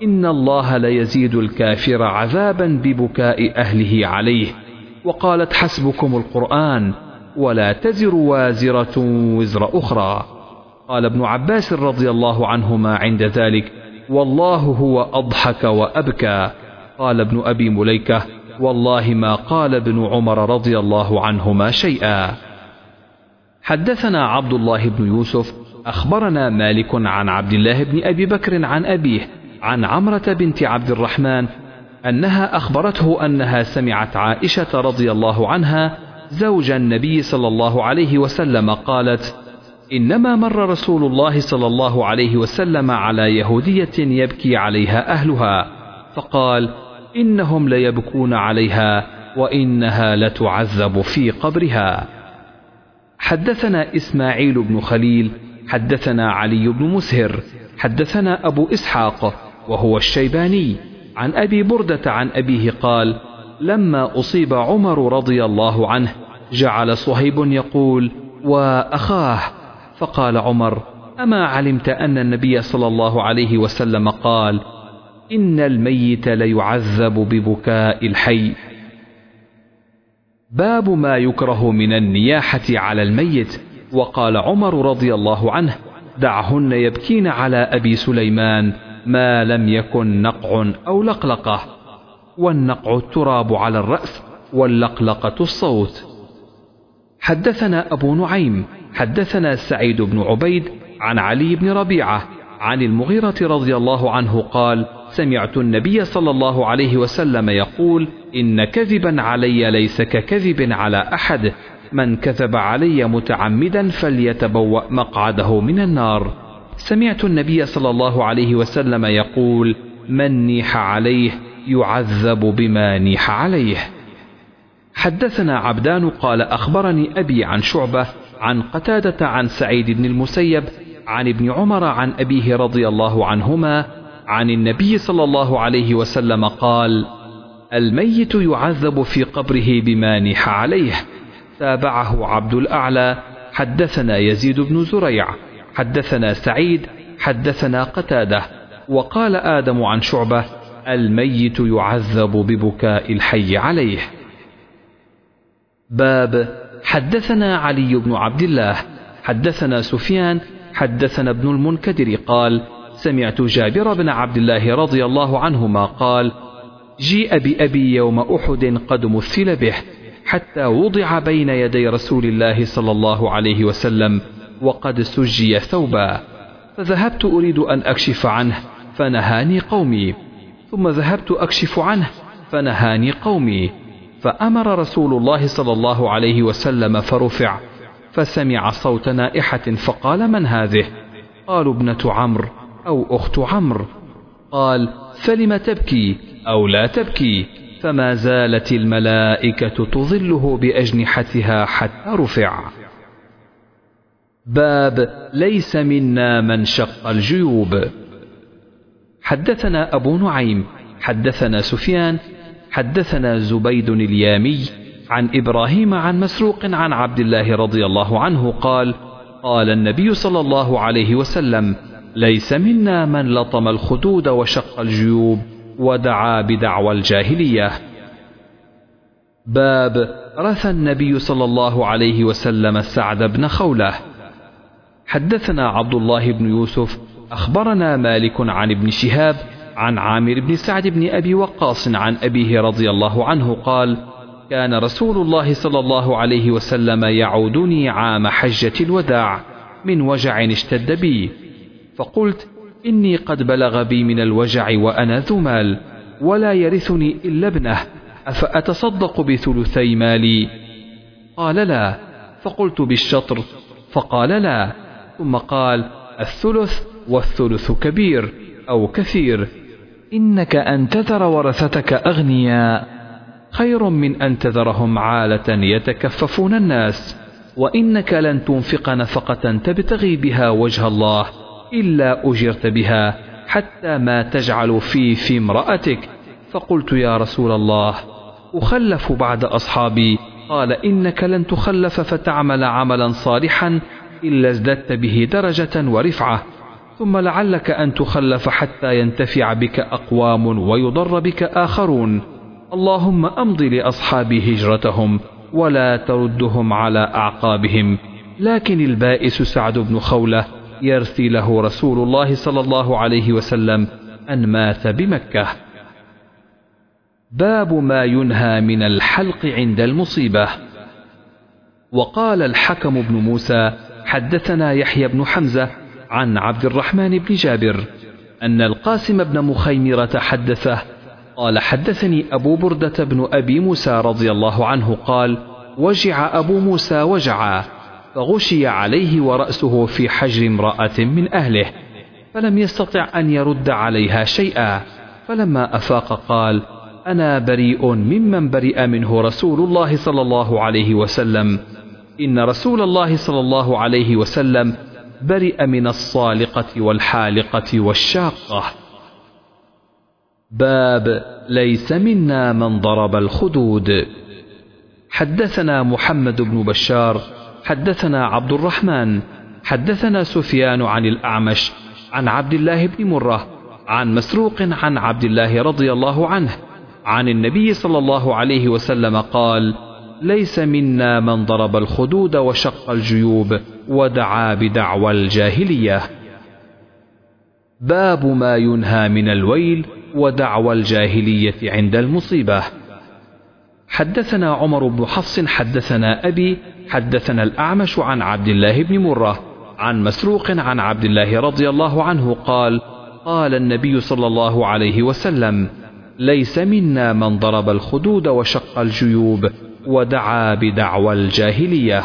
إن الله ليزيد الكافر عذابا ببكاء أهله عليه. وقالت حسبكم القرآن ولا تزر وازرة وزر أخرى. قال ابن عباس رضي الله عنهما عند ذلك: والله هو أضحك وأبكى. قال ابن أبي مليكة: والله ما قال ابن عمر رضي الله عنهما شيئا. حدثنا عبد الله بن يوسف أخبرنا مالك عن عبد الله بن أبي بكر عن أبيه عن عمرة بنت عبد الرحمن أنها أخبرته أنها سمعت عائشة رضي الله عنها زوج النبي صلى الله عليه وسلم قالت: إنما مر رسول الله صلى الله عليه وسلم على يهودية يبكي عليها أهلها فقال: إنهم ليبكون عليها وإنها لتعذب في قبرها. حدثنا إسماعيل بن خليل حدثنا علي بن مسهر حدثنا أبو إسحاق وهو الشيباني عن أبي بردة عن أبيه قال: لما أصيب عمر رضي الله عنه جعل صهيب يقول: وأخاه. فقال عمر: أما علمت أن النبي صلى الله عليه وسلم قال: إن الميت ليعذب ببكاء الحي. باب ما يكره من النياحة على الميت. وقال عمر رضي الله عنه: دعهن يبكين على أبي سليمان ما لم يكن نقع أو لقلقة. والنقع التراب على الرأس، واللقلقة الصوت. حدثنا أبو نعيم حدثنا سعيد بن عبيد عن علي بن ربيعة عن المغيرة رضي الله عنه قال: سمعت النبي صلى الله عليه وسلم يقول: إن كذبا علي ليس ككذب على أحد، من كذب علي متعمدا فليتبوأ مقعده من النار. سمعت النبي صلى الله عليه وسلم يقول: من نيح عليه يعذب بما نيح عليه. حدثنا عبدان قال أخبرني أبي عن شعبة عن قتادة عن سعيد بن المسيب عن ابن عمر عن أبيه رضي الله عنهما عن النبي صلى الله عليه وسلم قال: الميت يعذب في قبره بما نيح عليه. تابعه عبد الأعلى. حدثنا يزيد بن زريع حدثنا سعيد حدثنا قتادة. وقال آدم عن شعبة: الميت يعذب ببكاء الحي عليه. باب حدثنا علي بن عبد الله حدثنا سفيان حدثنا ابن المنكدر قال: سمعت جابر بن عبد الله رضي الله عنهما قال: جيء بأبي يوم أحد قد مثل به حتى وضع بين يدي رسول الله صلى الله عليه وسلم وقد سجي ثوبا، فذهبت أريد أن أكشف عنه فنهاني قومي، ثم ذهبت أكشف عنه فنهاني قومي، فأمر رسول الله صلى الله عليه وسلم فرفع، فسمع صوت نائحة فقال: من هذه؟ قالوا: ابنة عمرو أو أخت عمرو. قال: فلم تبكي أو لا تبكي؟ فما زالت الملائكة تظله بأجنحتها حتى رفع. باب ليس منا من شق الجيوب. حدثنا أبو نعيم حدثنا سفيان حدثنا زبيد اليامي عن إبراهيم عن مسروق عن عبد الله رضي الله عنه قال: قال النبي صلى الله عليه وسلم: ليس منا من لطم الخدود وشق الجيوب ودعا بدعوى الجاهلية. باب رثى النبي صلى الله عليه وسلم سعد بن خولة. حدثنا عبد الله بن يوسف أخبرنا مالك عن ابن شهاب عن عامر بن سعد بن أبي وقاص عن أبيه رضي الله عنه قال: كان رسول الله صلى الله عليه وسلم يعودني عام حجة الوداع من وجع اشتد بي، فقلت: إني قد بلغ بي من الوجع وأنا ذو مال ولا يرثني إلا ابنه، أفأتصدق بثلثي مالي؟ قال: لا. فقلت: بالشطر؟ فقال: لا. ثم قال: الثلث، والثلث كبير أو كثير، إنك أن تذر ورثتك أغنياء خير من أن تذرهم عالة يتكففون الناس، وإنك لن تنفق نفقة تبتغي بها وجه الله إلا أجرت بها حتى ما تجعل في في امرأتك. فقلت: يا رسول الله، أخلف بعد أصحابي؟ قال: إنك لن تخلف فتعمل عملا صالحا إلا ازددت به درجة ورفعة، ثم لعلك أن تخلف حتى ينتفع بك أقوام ويضر بك آخرون. اللهم أمض لأصحابي هجرتهم ولا تردهم على أعقابهم. لكن البائس سعد بن خولة يرثي له رسول الله صلى الله عليه وسلم أن مات بمكة. باب ما ينهى من الحلق عند المصيبة. وقال الحكم بن موسى حدثنا يحيى بن حمزة عن عبد الرحمن بن جابر أن القاسم بن مخيمرة حدثه قال حدثني أبو بردة بن أبي موسى رضي الله عنه قال وجع أبو موسى وجعا فغشي عليه ورأسه في حجر امرأة من أهله فلم يستطع أن يرد عليها شيئا، فلما أفاق قال أنا بريء ممن برئ منه رسول الله صلى الله عليه وسلم. إن رسول الله صلى الله عليه وسلم برئ من الصالقة والحالقة والشاقة. باب ليس منا من ضرب الخدود. حدثنا محمد بن بشار حدثنا عبد الرحمن حدثنا سفيان عن الأعمش عن عبد الله بن مرة عن مسروق عن عبد الله رضي الله عنه عن النبي صلى الله عليه وسلم قال ليس منا من ضرب الخدود وشق الجيوب ودعا بدعوى الجاهلية. باب ما ينهى من الويل ودعوى الجاهلية عند المصيبة. حدثنا عمر بن حفص حدثنا أبي حدثنا الأعمش عن عبد الله بن مرة عن مسروق عن عبد الله رضي الله عنه قال قال النبي صلى الله عليه وسلم ليس منا من ضرب الخدود وشق الجيوب ودعا بدعوى الجاهلية.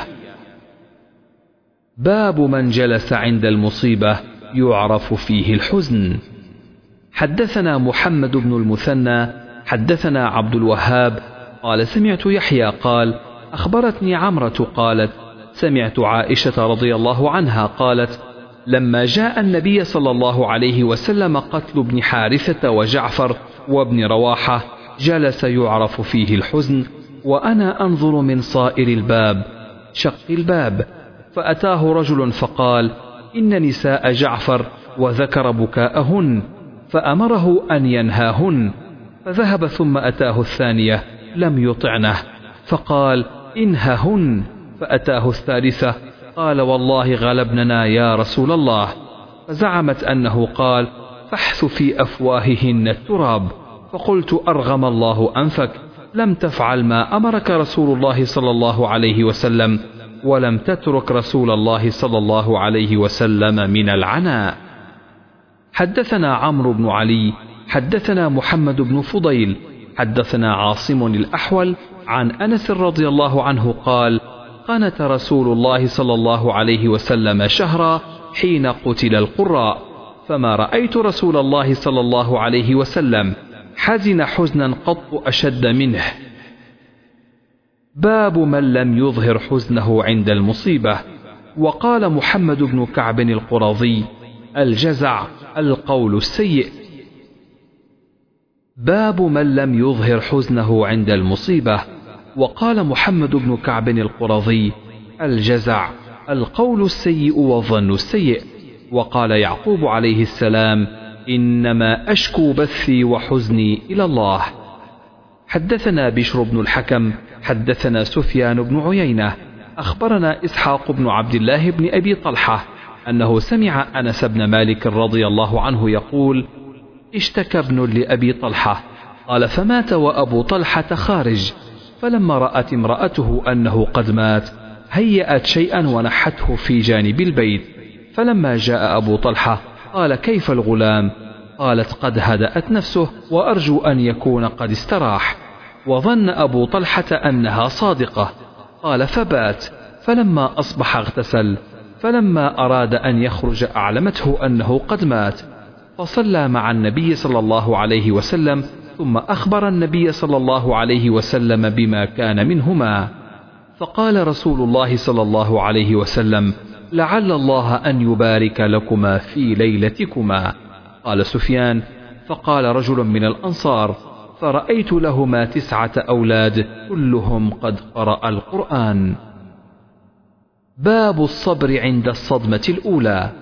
باب من جلس عند المصيبة يعرف فيه الحزن. حدثنا محمد بن المثنى حدثنا عبد الوهاب قال سمعت يحيى قال أخبرتني عمرة قالت سمعت عائشة رضي الله عنها قالت لما جاء النبي صلى الله عليه وسلم قتل ابن حارثة وجعفر وابن رواحة جلس يعرف فيه الحزن وأنا أنظر من صائر الباب شق الباب، فأتاه رجل فقال إن نساء جعفر وذكر بكاءهن فأمره أن ينهاهن، فذهب ثم أتاه الثانية لم يطعنه فقال إنههن، فأتاه الثالثة قال والله غلبننا يا رسول الله، فزعمت أنه قال فاحث في أفواههن التراب، فقلت أرغم الله أنفك لم تفعل ما أمرك رسول الله صلى الله عليه وسلم ولم تترك رسول الله صلى الله عليه وسلم من العناء. حدثنا عمرو بن علي حدثنا محمد بن فضيل حدثنا عاصم الأحول عن أنس رضي الله عنه قال قنت رسول الله صلى الله عليه وسلم شهرا حين قتل القراء، فما رأيت رسول الله صلى الله عليه وسلم حزن حزنا قط أشد منه. باب من لم يظهر حزنه عند المصيبة. وقال محمد بن كعب القرظي الجزع القول السيء. باب من لم يظهر حزنه عند المصيبة. وقال محمد بن كعب القرظي الجزع القول السيء والظن السيء. وقال يعقوب عليه السلام إنما أشكو بثي وحزني إلى الله. حدثنا بشر بن الحكم حدثنا سفيان بن عيينة أخبرنا إسحاق بن عبد الله بن أبي طلحة أنه سمع أنس بن مالك رضي الله عنه يقول اشتكى ابن لأبي طلحة قال فمات وأبو طلحة خارج، فلما رأت امرأته أنه قد مات هيأت شيئا ونحته في جانب البيت، فلما جاء أبو طلحة قال كيف الغلام؟ قالت قد هدأت نفسه وأرجو أن يكون قد استراح، وظن أبو طلحة أنها صادقة. قال فبات، فلما أصبح اغتسل، فلما أراد أن يخرج أعلمته أنه قد مات، فصلى مع النبي صلى الله عليه وسلم ثم أخبر النبي صلى الله عليه وسلم بما كان منهما. فقال رسول الله صلى الله عليه وسلم لعل الله أن يبارك لكما في ليلتكما. قال سفيان فقال رجل من الأنصار فرأيت لهما تسعة أولاد كلهم قد قرأ القرآن. باب الصبر عند الصدمة الأولى.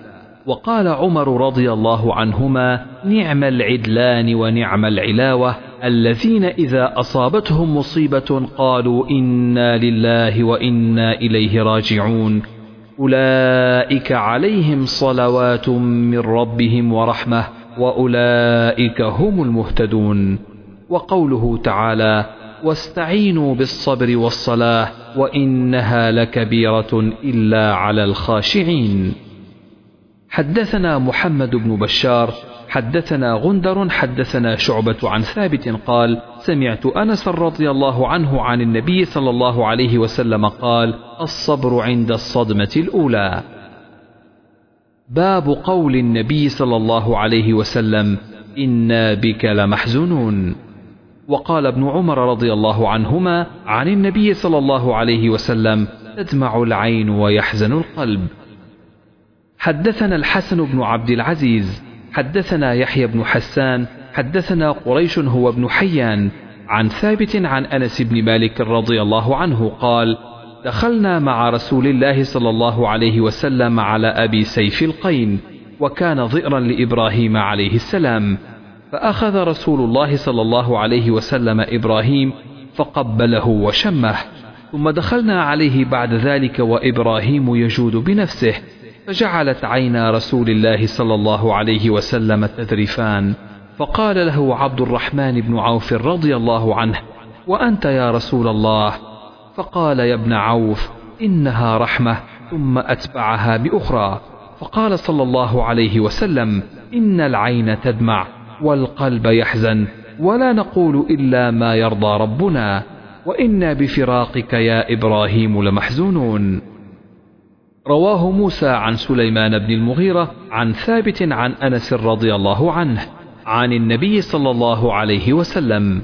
وقال عمر رضي الله عنهما: نعم العدلان ونعم العلاوة الذين إذا أصابتهم مصيبة قالوا إنا لله وإنا إليه راجعون، أولئك عليهم صلوات من ربهم ورحمة وأولئك هم المهتدون. وقوله تعالى: واستعينوا بالصبر والصلاة وإنها لكبيرة إلا على الخاشعين. حدثنا محمد بن بشار حدثنا غندر حدثنا شعبة عن ثابت قال: سمعت أنس رضي الله عنه عن النبي صلى الله عليه وسلم قال: الصبر عند الصدمة الأولى. باب قول النبي صلى الله عليه وسلم: إنا بك لمحزونون. وقال ابن عمر رضي الله عنهما عن النبي صلى الله عليه وسلم: تدمع العين ويحزن القلب. حدثنا الحسن بن عبد العزيز حدثنا يحيى بن حسان حدثنا قريش هو ابن حيان عن ثابت عن أنس بن مالك رضي الله عنه قال: دخلنا مع رسول الله صلى الله عليه وسلم على أبي سيف القين، وكان ضئرا لإبراهيم عليه السلام، فأخذ رسول الله صلى الله عليه وسلم إبراهيم فقبله وشمه، ثم دخلنا عليه بعد ذلك وإبراهيم يجود بنفسه، فجعلت عينا رسول الله صلى الله عليه وسلم تذرفان، فقال له عبد الرحمن بن عوف رضي الله عنه: وأنت يا رسول الله؟ فقال: يا ابن عوف، إنها رحمة، ثم أتبعها بأخرى، فقال صلى الله عليه وسلم: إن العين تدمع والقلب يحزن، ولا نقول إلا ما يرضى ربنا، وإنا بفراقك يا إبراهيم لمحزونون. رواه موسى عن سليمان بن المغيرة عن ثابت عن أنس رضي الله عنه عن النبي صلى الله عليه وسلم.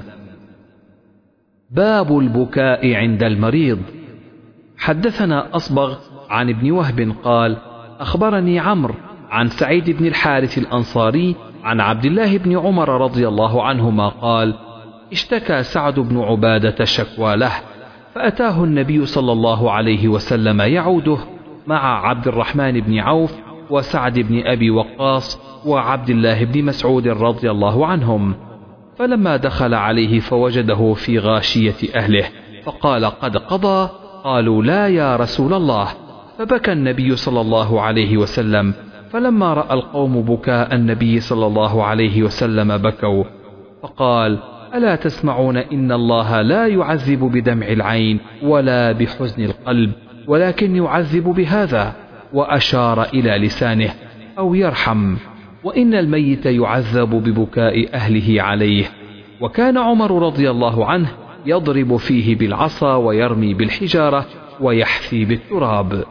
باب البكاء عند المريض. حدثنا أصبغ عن ابن وهب قال: أخبرني عمرو عن سعيد بن الحارث الأنصاري عن عبد الله بن عمر رضي الله عنهما قال: اشتكى سعد بن عبادة شكوى له، فأتاه النبي صلى الله عليه وسلم يعوده مع عبد الرحمن بن عوف وسعد بن أبي وقاص وعبد الله بن مسعود رضي الله عنهم، فلما دخل عليه فوجده في غاشية أهله، فقال: قد قضى؟ قالوا: لا يا رسول الله. فبكى النبي صلى الله عليه وسلم، فلما رأى القوم بكاء النبي صلى الله عليه وسلم بكوا، فقال: ألا تسمعون إن الله لا يعذب بدمع العين ولا بحزن القلب، ولكن يعذب بهذا، وأشار إلى لسانه، أو يرحم، وإن الميت يعذب ببكاء أهله عليه. وكان عمر رضي الله عنه يضرب فيه بالعصا ويرمي بالحجارة ويحثي بالتراب.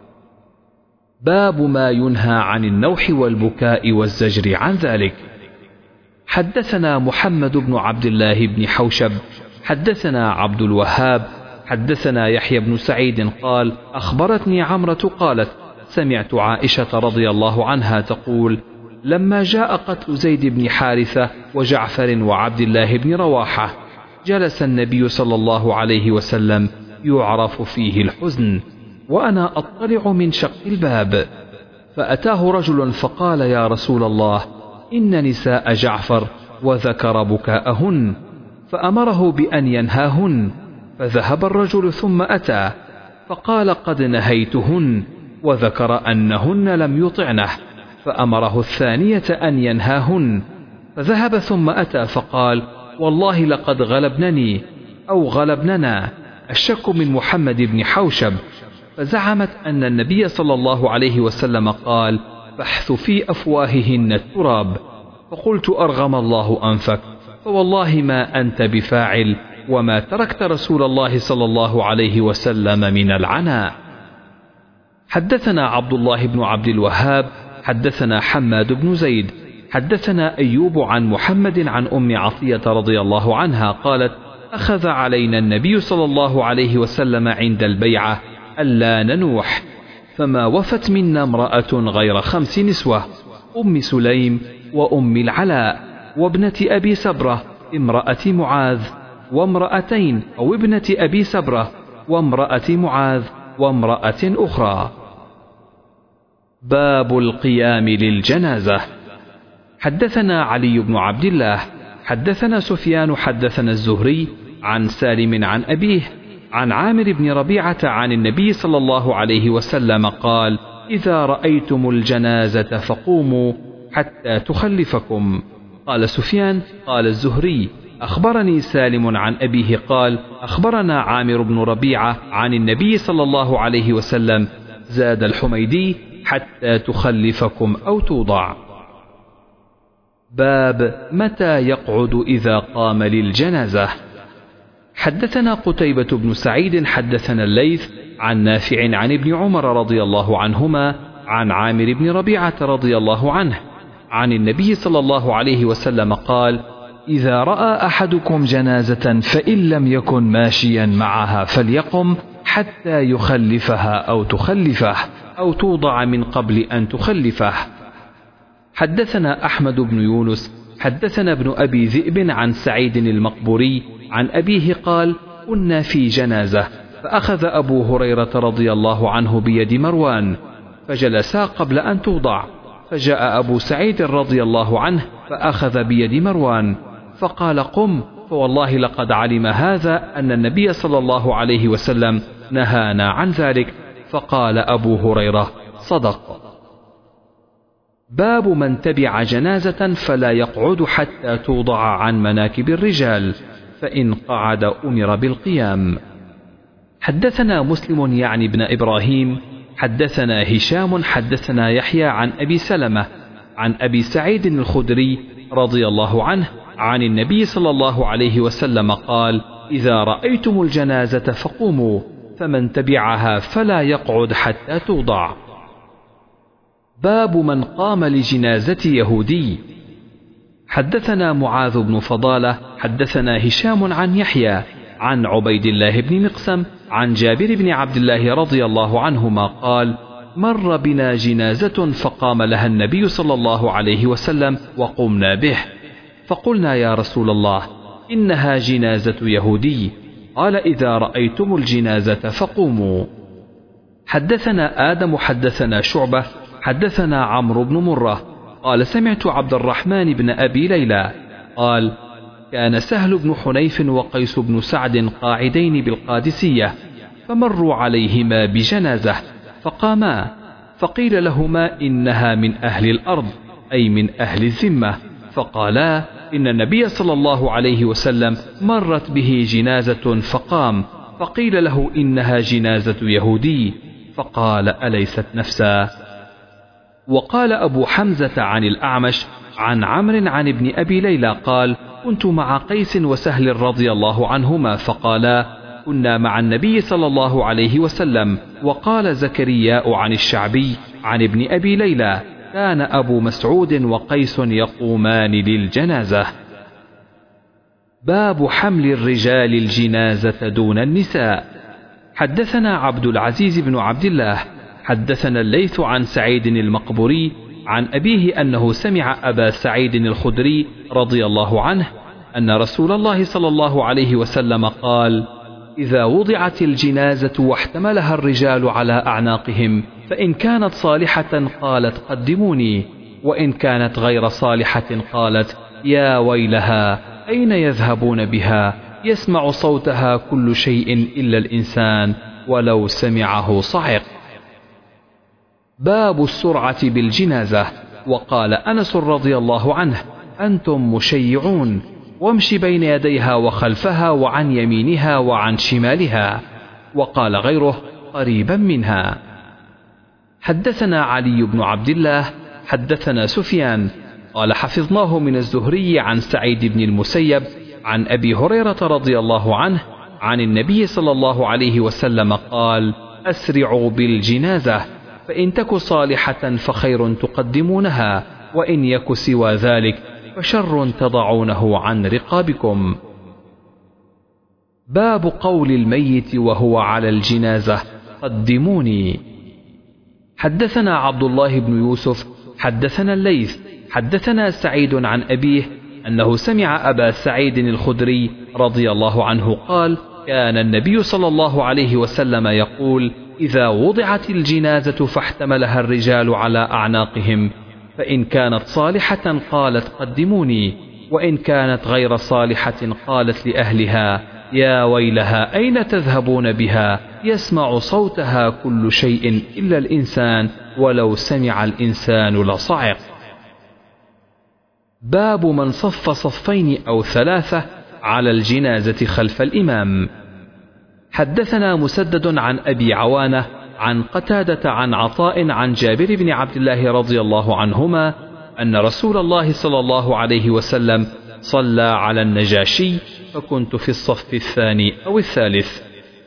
باب ما ينهى عن النوح والبكاء والزجر عن ذلك. حدثنا محمد بن عبد الله بن حوشب حدثنا عبد الوهاب حدثنا يحيى بن سعيد قال: أخبرتني عمرة قالت: سمعت عائشة رضي الله عنها تقول: لما جاء قتل زيد بن حارثة وجعفر وعبد الله بن رواحة، جلس النبي صلى الله عليه وسلم يعرف فيه الحزن، وأنا أطلع من شق الباب، فأتاه رجل فقال: يا رسول الله، إن نساء جعفر، وذكر بكاءهن، فأمره بأن ينهاهن، فذهب الرجل ثم أتى فقال: قد نهيتهن، وذكر أنهن لم يطعنه، فأمره الثانية أن ينهاهن، فذهب ثم أتى فقال: والله لقد غلبنني أو غلبننا، الشك من محمد بن حوشب، فزعمت أن النبي صلى الله عليه وسلم قال: بحث في أفواههن التراب، فقلت: أرغم الله أنفك، فوالله ما أنت بفاعل، وما تركت رسول الله صلى الله عليه وسلم من العناء. حدثنا عبد الله بن عبد الوهاب حدثنا حماد بن زيد حدثنا أيوب عن محمد عن أم عطية رضي الله عنها قالت: أخذ علينا النبي صلى الله عليه وسلم عند البيعة ألا ننوح، فما وفت منا امرأة غير خمس نسوة: أم سليم، وأم العلاء، وابنة أبي سبرة امرأة معاذ، وامرأتين أو ابنة أبي سبرة، وامرأة معاذ، وامرأة أخرى. باب القيام للجنازة. حدثنا علي بن عبد الله حدثنا سفيان حدثنا الزهري عن سالم عن أبيه عن عامر بن ربيعة عن النبي صلى الله عليه وسلم قال: إذا رأيتم الجنازة فقوموا حتى تخلفكم. قال سفيان: قال الزهري: أخبرني سالم عن أبيه قال: أخبرنا عامر بن ربيعة عن النبي صلى الله عليه وسلم. زاد الحميدي: حتى تخلفكم أو توضع. باب متى يقعد إذا قام للجنازة. حدثنا قتيبة بن سعيد حدثنا الليث عن نافع عن ابن عمر رضي الله عنهما عن عامر بن ربيعة رضي الله عنه عن النبي صلى الله عليه وسلم قال: إذا رأى أحدكم جنازة فإن لم يكن ماشيا معها فليقم حتى يخلفها أو تخلفه أو توضع من قبل أن تخلفه. حدثنا أحمد بن يونس حدثنا ابن أبي ذئب عن سعيد المقبوري عن أبيه قال: كنا في جنازة فأخذ أبو هريرة رضي الله عنه بيد مروان فجلسا قبل أن توضع، فجاء أبو سعيد رضي الله عنه فأخذ بيد مروان فقال: قم، فوالله لقد علم هذا أن النبي صلى الله عليه وسلم نهانا عن ذلك. فقال أبو هريرة: صدق. باب من تبع جنازة فلا يقعد حتى توضع عن مناكب الرجال، فإن قعد أمر بالقيام. حدثنا مسلم يعني ابن إبراهيم حدثنا هشام حدثنا يحيى عن أبي سلمة عن أبي سعيد الخدري رضي الله عنه عن النبي صلى الله عليه وسلم قال: إذا رأيتم الجنازة فقوموا، فمن تبعها فلا يقعد حتى توضع. باب من قام لجنازة يهودي. حدثنا معاذ بن فضالة حدثنا هشام عن يحيى عن عبيد الله بن مقسم عن جابر بن عبد الله رضي الله عنهما قال: مر بنا جنازة فقام لها النبي صلى الله عليه وسلم وقمنا به، فقلنا: يا رسول الله، إنها جنازة يهودي. قال: إذا رأيتم الجنازة فقوموا. حدثنا آدم حدثنا شعبة حدثنا عمرو بن مرة قال: سمعت عبد الرحمن بن أبي ليلى قال: كان سهل بن حنيف وقيس بن سعد قاعدين بالقادسية، فمروا عليهما بجنازة فقاما، فقيل لهما: إنها من أهل الأرض، أي من أهل الذمة. فقالا: إن النبي صلى الله عليه وسلم مرت به جنازة فقام، فقيل له: إنها جنازة يهودي. فقال: أليست نفسا؟ وقال أبو حمزة عن الأعمش عن عمرو عن ابن أبي ليلى قال: كنت مع قيس وسهل رضي الله عنهما فقالا: كنا مع النبي صلى الله عليه وسلم. وقال زكرياء عن الشعبي عن ابن أبي ليلى: كان أبو مسعود وقيس يقومان للجنازة. باب حمل الرجال الجنازة دون النساء. حدثنا عبد العزيز بن عبد الله حدثنا الليث عن سعيد المقبوري عن أبيه أنه سمع أبا سعيد الخدري رضي الله عنه أن رسول الله صلى الله عليه وسلم قال: إذا وضعت الجنازة واحتملها الرجال على أعناقهم، فإن كانت صالحة قالت: قدموني، وإن كانت غير صالحة قالت: يا ويلها، أين يذهبون بها؟ يسمع صوتها كل شيء إلا الإنسان، ولو سمعه صعق. باب السرعة بالجنازة. وقال أنس رضي الله عنه: أنتم مشيعون، وامش بين يديها وخلفها وعن يمينها وعن شمالها. وقال غيره: قريبا منها. حدثنا علي بن عبد الله حدثنا سفيان قال: حفظناه من الزهري عن سعيد بن المسيب عن أبي هريرة رضي الله عنه عن النبي صلى الله عليه وسلم قال: أسرعوا بالجنازة، فإن تك صالحة فخير تقدمونها، وإن يك سوى ذلك فشر تضعونه عن رقابكم. باب قول الميت وهو على الجنازة: قدموني. حدثنا عبد الله بن يوسف حدثنا الليث حدثنا سعيد عن أبيه أنه سمع أبا سعيد الخدري رضي الله عنه قال: كان النبي صلى الله عليه وسلم يقول: إذا وضعت الجنازة فاحتملها الرجال على أعناقهم، فإن كانت صالحة قالت قدموني، وإن كانت غير صالحة قالت لأهلها يا ويلها أين تذهبون بها، يسمع صوتها كل شيء إلا الإنسان، ولو سمع الإنسان لصعق. باب من صف صفين أو ثلاثة على الجنازة خلف الإمام. حدثنا مسدد عن أبي عوانة عن قتادة عن عطاء عن جابر بن عبد الله رضي الله عنهما أن رسول الله صلى الله عليه وسلم صلى على النجاشي، فكنت في الصف الثاني أو الثالث.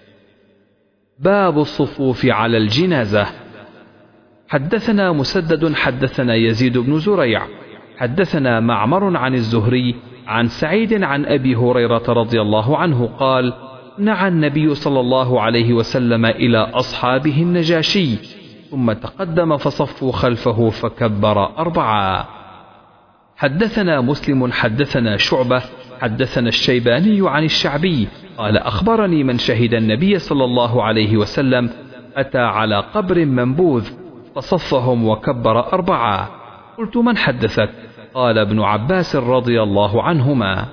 باب الصفوف على الجنازة. حدثنا مسدد حدثنا يزيد بن زريع حدثنا معمر عن الزهري عن سعيد عن أبي هريرة رضي الله عنه قال نعى النبي صلى الله عليه وسلم إلى أصحابه النجاشي، ثم تقدم فصفوا خلفه فكبر أربعا. حدثنا مسلم حدثنا شعبة حدثنا الشيباني عن الشعبي قال أخبرني من شهد النبي صلى الله عليه وسلم أتى على قبر منبوذ فصفهم وكبر أربعا. قلت من حدثك؟ قال ابن عباس رضي الله عنهما.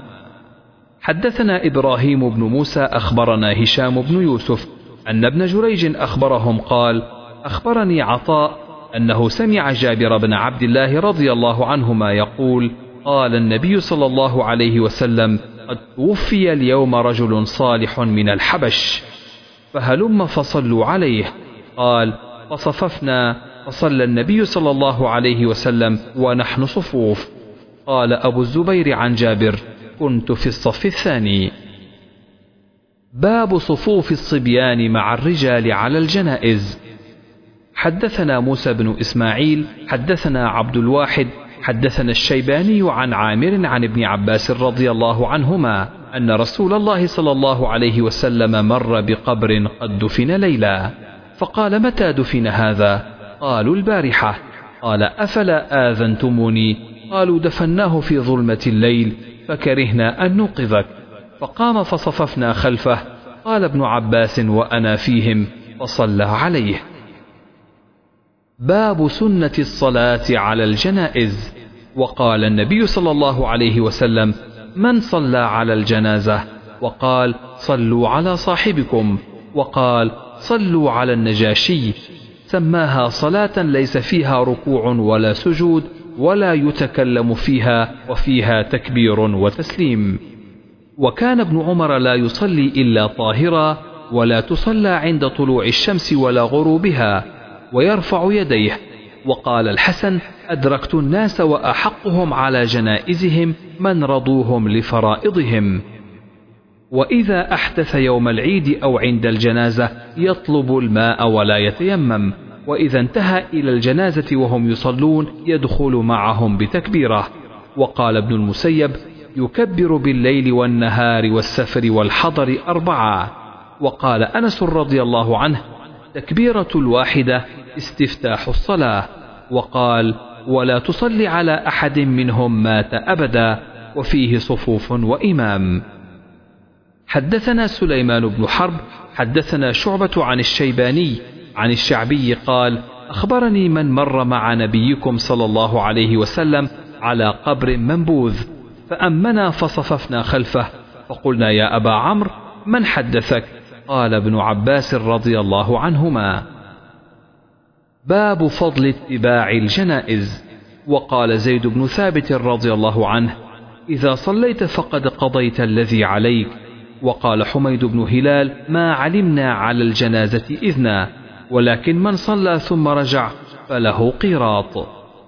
حدثنا إبراهيم بن موسى أخبرنا هشام بن يوسف أن ابن جريج أخبرهم قال أخبرني عطاء أنه سمع جابر بن عبد الله رضي الله عنهما يقول قال النبي صلى الله عليه وسلم قد توفي اليوم رجل صالح من الحبش، فهلم فصلوا عليه. قال فصففنا فصلى النبي صلى الله عليه وسلم ونحن صفوف. قال أبو الزبير عن جابر كنت في الصف الثاني. باب صفوف الصبيان مع الرجال على الجنائز. حدثنا موسى بن إسماعيل حدثنا عبد الواحد حدثنا الشيباني عن عامر عن ابن عباس رضي الله عنهما أن رسول الله صلى الله عليه وسلم مر بقبر قد دفن ليلا، فقال متى دفن هذا؟ قالوا البارحة. قال أفلا آذنتموني؟ قالوا دفناه في ظلمة الليل فكرهنا أن نوقظك، فقام فصففنا خلفه. قال ابن عباس وأنا فيهم فصلى عليه. باب سنة الصلاة على الجنائز. وقال النبي صلى الله عليه وسلم من صلى على الجنازة؟ وقال صلوا على صاحبكم، وقال صلوا على النجاشي. سماها صلاة ليس فيها ركوع ولا سجود ولا يتكلم فيها، وفيها تكبير وتسليم. وكان ابن عمر لا يصلي إلا طاهرا، ولا تصلى عند طلوع الشمس ولا غروبها، ويرفع يديه. وقال الحسن أدركت الناس وأحقهم على جنائزهم من رضوهم لفرائضهم. وإذا أحدث يوم العيد أو عند الجنازة يطلب الماء ولا يتيمم، وإذا انتهى إلى الجنازة وهم يصلون يدخل معهم بتكبيره. وقال ابن المسيب يكبر بالليل والنهار والسفر والحضر أربعة. وقال أنس رضي الله عنه تكبيرة الواحدة استفتاح الصلاة. وقال ولا تصلي على أحد منهم مات أبدا، وفيه صفوف وإمام. حدثنا سليمان بن حرب حدثنا شعبة عن الشيباني عن الشعبي قال أخبرني من مر مع نبيكم صلى الله عليه وسلم على قبر منبوذ، فأمنا فصففنا خلفه، فقلنا يا أبا عمرو من حدثك؟ قال ابن عباس رضي الله عنهما. باب فضل اتباع الجنائز. وقال زيد بن ثابت رضي الله عنه إذا صليت فقد قضيت الذي عليك. وقال حميد بن هلال ما علمنا على الجنازة إذنا، ولكن من صلى ثم رجع فله قيراط.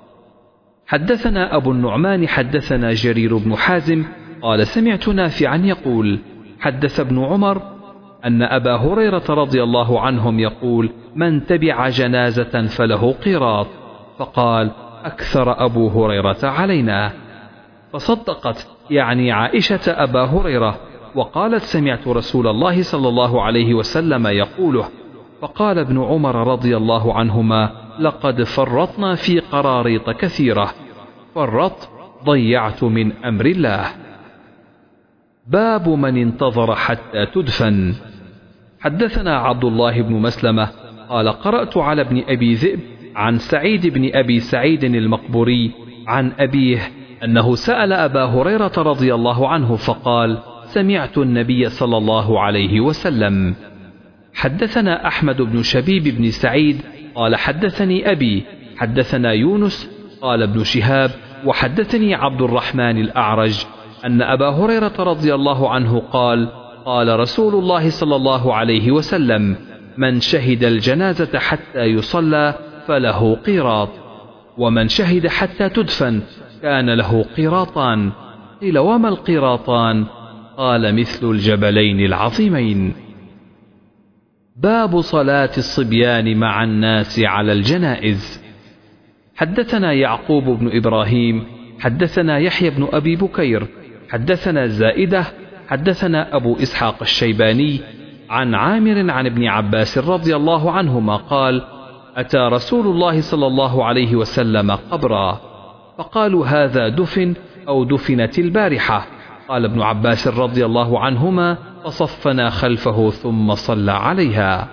حدثنا أبو النعمان حدثنا جرير بن حازم قال سمعت نافعا يقول حدث ابن عمر أن أبا هريرة رضي الله عنهم يقول من تبع جنازة فله قيراط، فقال أكثر أبو هريرة علينا. فصدقت يعني عائشة أبا هريرة، وقالت سمعت رسول الله صلى الله عليه وسلم يقوله. فقال ابن عمر رضي الله عنهما لقد فرطنا في قراريط كثيرة. فرط ضيعت من أمر الله. باب من انتظر حتى تدفن. حدثنا عبد الله بن مسلمة قال قرأت على ابن أبي ذئب عن سعيد بن أبي سعيد المقبوري عن أبيه أنه سأل أبا هريرة رضي الله عنه فقال سمعت النبي صلى الله عليه وسلم. حدثنا أحمد بن شبيب بن سعيد قال حدثني أبي حدثنا يونس قال ابن شهاب وحدثني عبد الرحمن الأعرج أن أبا هريرة رضي الله عنه قال قال رسول الله صلى الله عليه وسلم من شهد الجنازة حتى يصلى فله قيراط ومن شهد حتى تدفن كان له قيراطان. قيل وما القيراطان؟ قال مثل الجبلين العظيمين. باب صلاة الصبيان مع الناس على الجنائز. حدثنا يعقوب بن إبراهيم حدثنا يحيى بن أبي بكير حدثنا زائدة حدثنا أبو إسحاق الشيباني عن عامر عن ابن عباس رضي الله عنهما قال أتى رسول الله صلى الله عليه وسلم قبرا فقالوا هذا دفن أو دفنت البارحة. قال ابن عباس رضي الله عنهما فصفنا خلفه ثم صلى عليها.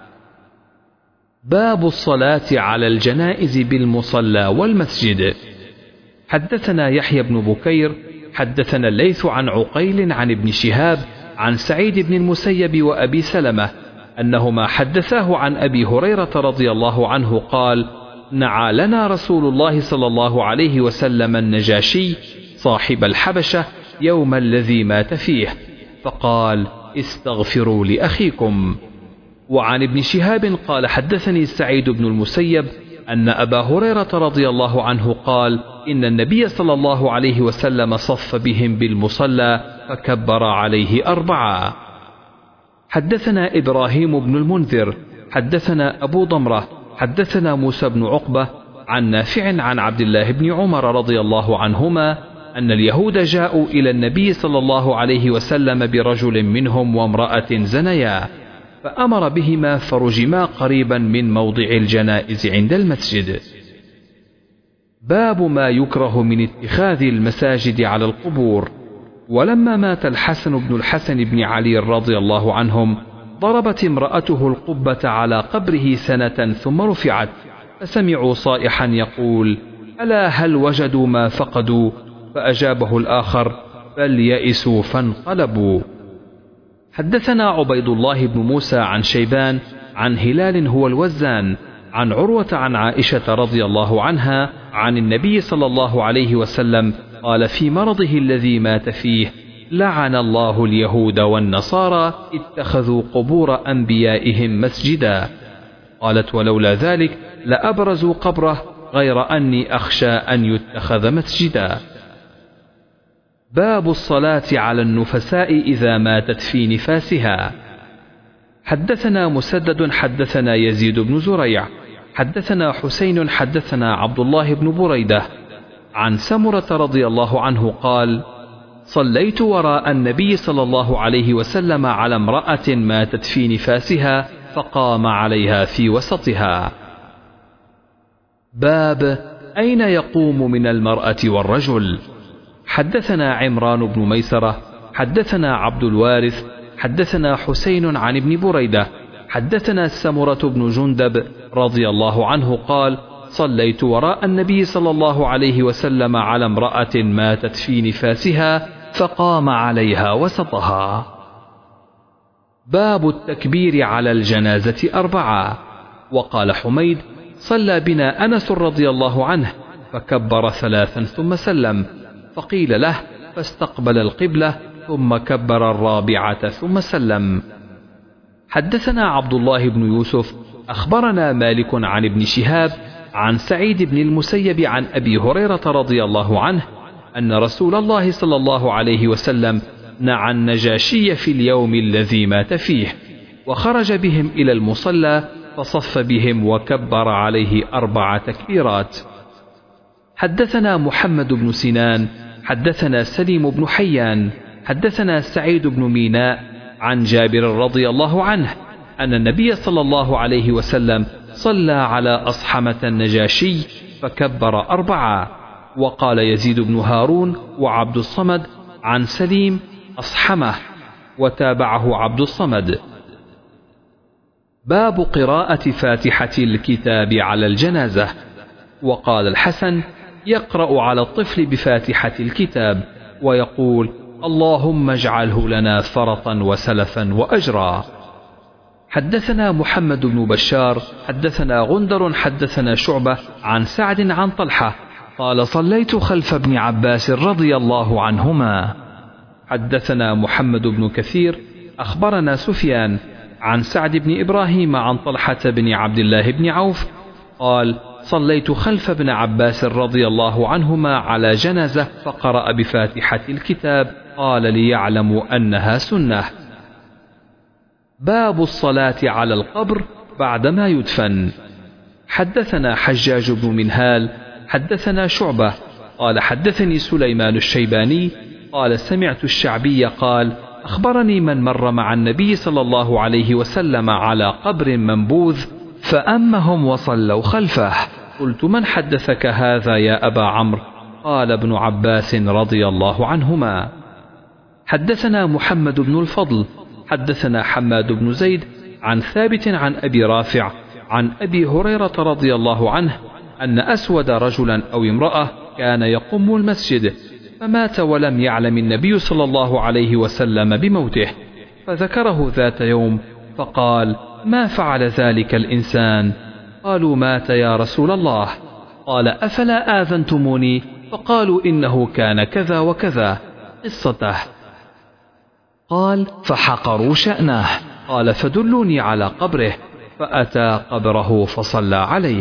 باب الصلاة على الجنائز بالمصلى والمسجد. حدثنا يحيى بن بكير حدثنا الليث عن عقيل عن ابن شهاب عن سعيد بن المسيب وأبي سلمة أنهما حدثاه عن أبي هريرة رضي الله عنه قال نعى لنا رسول الله صلى الله عليه وسلم النجاشي صاحب الحبشة يوم الذي مات فيه فقال استغفروا لأخيكم. وعن ابن شهاب قال حدثني سعيد بن المسيب أن أبا هريرة رضي الله عنه قال إن النبي صلى الله عليه وسلم صف بهم بالمصلى فكبر عليه أربعة. حدثنا إبراهيم بن المنذر حدثنا أبو ضمرة حدثنا موسى بن عقبة عن نافع عن عبد الله بن عمر رضي الله عنهما أن اليهود جاءوا إلى النبي صلى الله عليه وسلم برجل منهم وامرأة زنيا فأمر بهما فرجما قريبا من موضع الجنائز عند المسجد. باب ما يكره من اتخاذ المساجد على القبور. ولما مات الحسن بن الحسن بن علي رضي الله عنهم ضربت امرأته القبة على قبره سنة ثم رفعت فسمعوا صائحا يقول ألا هل وجدوا ما فقدوا؟ فأجابه الآخر بل يئسوا فانقلبوا. حدثنا عبيد الله بن موسى عن شيبان عن هلال هو الوزان عن عروة عن عائشة رضي الله عنها عن النبي صلى الله عليه وسلم قال في مرضه الذي مات فيه لعن الله اليهود والنصارى اتخذوا قبور أنبيائهم مسجدا. قالت ولولا ذلك لأبرزوا قبره غير أني أخشى أن يتخذ مسجدا. باب الصلاة على النفساء إذا ماتت في نفاسها. حدثنا مسدد حدثنا يزيد بن زريع حدثنا حسين حدثنا عبد الله بن بريدة عن سمرة رضي الله عنه قال صليت وراء النبي صلى الله عليه وسلم على امرأة ماتت في نفاسها فقام عليها في وسطها. باب أين يقوم من المرأة والرجل. حدثنا عمران بن ميسرة حدثنا عبد الوارث حدثنا حسين عن ابن بريدة حدثنا سمرة بن جندب رضي الله عنه قال صليت وراء النبي صلى الله عليه وسلم على امرأة ماتت في نفاسها فقام عليها وسطها. باب التكبير على الجنازة أربعة. وقال حميد صلى بنا أنس رضي الله عنه فكبر ثلاثا ثم سلم فقيل له فاستقبل القبلة ثم كبر الرابعة ثم سلم. حدثنا عبد الله بن يوسف أخبرنا مالك عن ابن شهاب عن سعيد بن المسيب عن أبي هريرة رضي الله عنه أن رسول الله صلى الله عليه وسلم نعى النجاشي في اليوم الذي مات فيه وخرج بهم إلى المصلى فصف بهم وكبر عليه أربع تكبيرات. حدثنا محمد بن سنان حدثنا سليم بن حيان حدثنا سعيد بن ميناء عن جابر رضي الله عنه أن النبي صلى الله عليه وسلم صلى على أصحمة النجاشي فكبر أربعة. وقال يزيد بن هارون وعبد الصمد عن سليم أصحمه وتابعه عبد الصمد. باب قراءة فاتحة الكتاب على الجنازة. وقال الحسن: يقرأ على الطفل بفاتحة الكتاب ويقول: اللهم اجعله لنا فرطا وسلفا وأجرا. حدثنا محمد بن بشار حدثنا غندر حدثنا شعبة عن سعد عن طلحة قال: صليت خلف ابن عباس رضي الله عنهما. حدثنا محمد بن كثير أخبرنا سفيان عن سعد بن إبراهيم عن طلحة بن عبد الله بن عوف قال: صليت خلف ابن عباس رضي الله عنهما على جنازة فقرأ بفاتحة الكتاب قال ليعلموا أنها سنة. باب الصلاة على القبر بعدما يدفن. حدثنا حجاج بن منهال حدثنا شعبة قال: حدثني سليمان الشيباني قال: سمعت الشعبي قال: أخبرني من مر مع النبي صلى الله عليه وسلم على قبر منبوذ فأمهم وصلوا خلفه. قلت: من حدثك هذا يا أبا عمرو؟ قال: ابن عباس رضي الله عنهما. حدثنا محمد بن الفضل حدثنا حماد بن زيد عن ثابت عن أبي رافع عن أبي هريرة رضي الله عنه أن أسود رجلا أو امرأة كان يقوم المسجد فمات ولم يعلم النبي صلى الله عليه وسلم بموته، فذكره ذات يوم فقال: ما فعل ذلك الإنسان؟ قالوا: مات يا رسول الله. قال: أفلا آذنتموني؟ فقالوا: إنه كان كذا وكذا قصته. قال: فحقروا شأنه. قال: فدلوني على قبره، فأتى قبره فصلى عليه.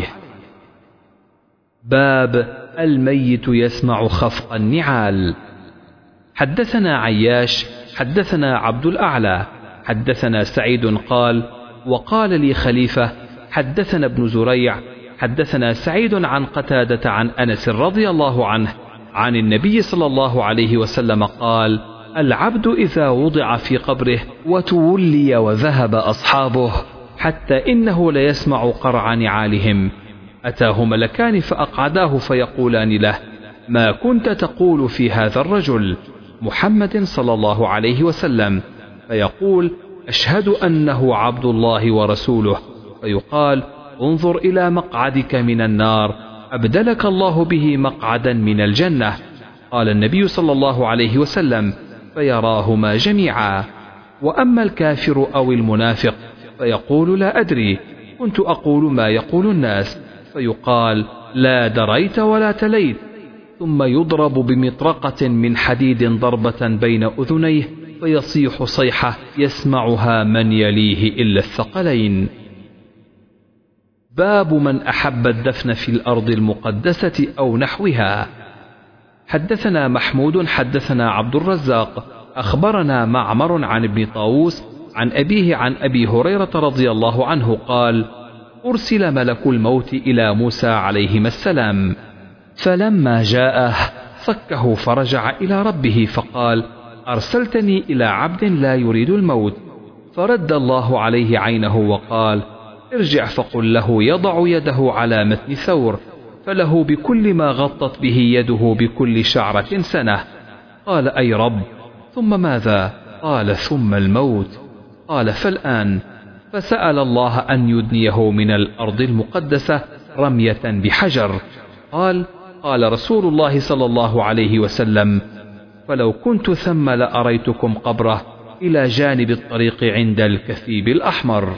باب الميت يسمع خفق النعال. حدثنا عياش حدثنا عبد الأعلى حدثنا سعيد قال: وقال لي خليفة حدثنا ابن زريع حدثنا سعيد عن قتادة عن أنس رضي الله عنه عن النبي صلى الله عليه وسلم قال: العبد إذا وضع في قبره وتولي وذهب أصحابه حتى إنه ليسمع قرع نعالهم، أتاه ملكان فأقعداه فيقولان له: ما كنت تقول في هذا الرجل محمد صلى الله عليه وسلم؟ فيقول: أشهد أنه عبد الله ورسوله. فيقال: انظر إلى مقعدك من النار أبدلك الله به مقعدا من الجنة. قال النبي صلى الله عليه وسلم: فيراهما جميعا. وأما الكافر أو المنافق فيقول: لا أدري، كنت أقول ما يقول الناس. فيقال: لا دريت ولا تليت، ثم يضرب بمطرقة من حديد ضربة بين أذنيه فيصيح صيحة يسمعها من يليه إلا الثقلين. باب من أحب الدفن في الأرض المقدسة أو نحوها. حدثنا محمود حدثنا عبد الرزاق أخبرنا معمر عن ابن طاووس عن أبيه عن أبي هريرة رضي الله عنه قال: أرسل ملك الموت إلى موسى عليهما السلام، فلما جاءه فكه فرجع إلى ربه فقال: أرسلتني إلى عبد لا يريد الموت. فرد الله عليه عينه وقال: ارجع فقل له يضع يده على متن ثور، فله بكل ما غطت به يده بكل شعرة سنة. قال: أي رب، ثم ماذا؟ قال: ثم الموت. قال: فالآن. فسأل الله أن يدنيه من الأرض المقدسة رمية بحجر. قال: قال رسول الله صلى الله عليه وسلم: فلو كنت ثم لأريتكم قبره إلى جانب الطريق عند الكثيب الأحمر.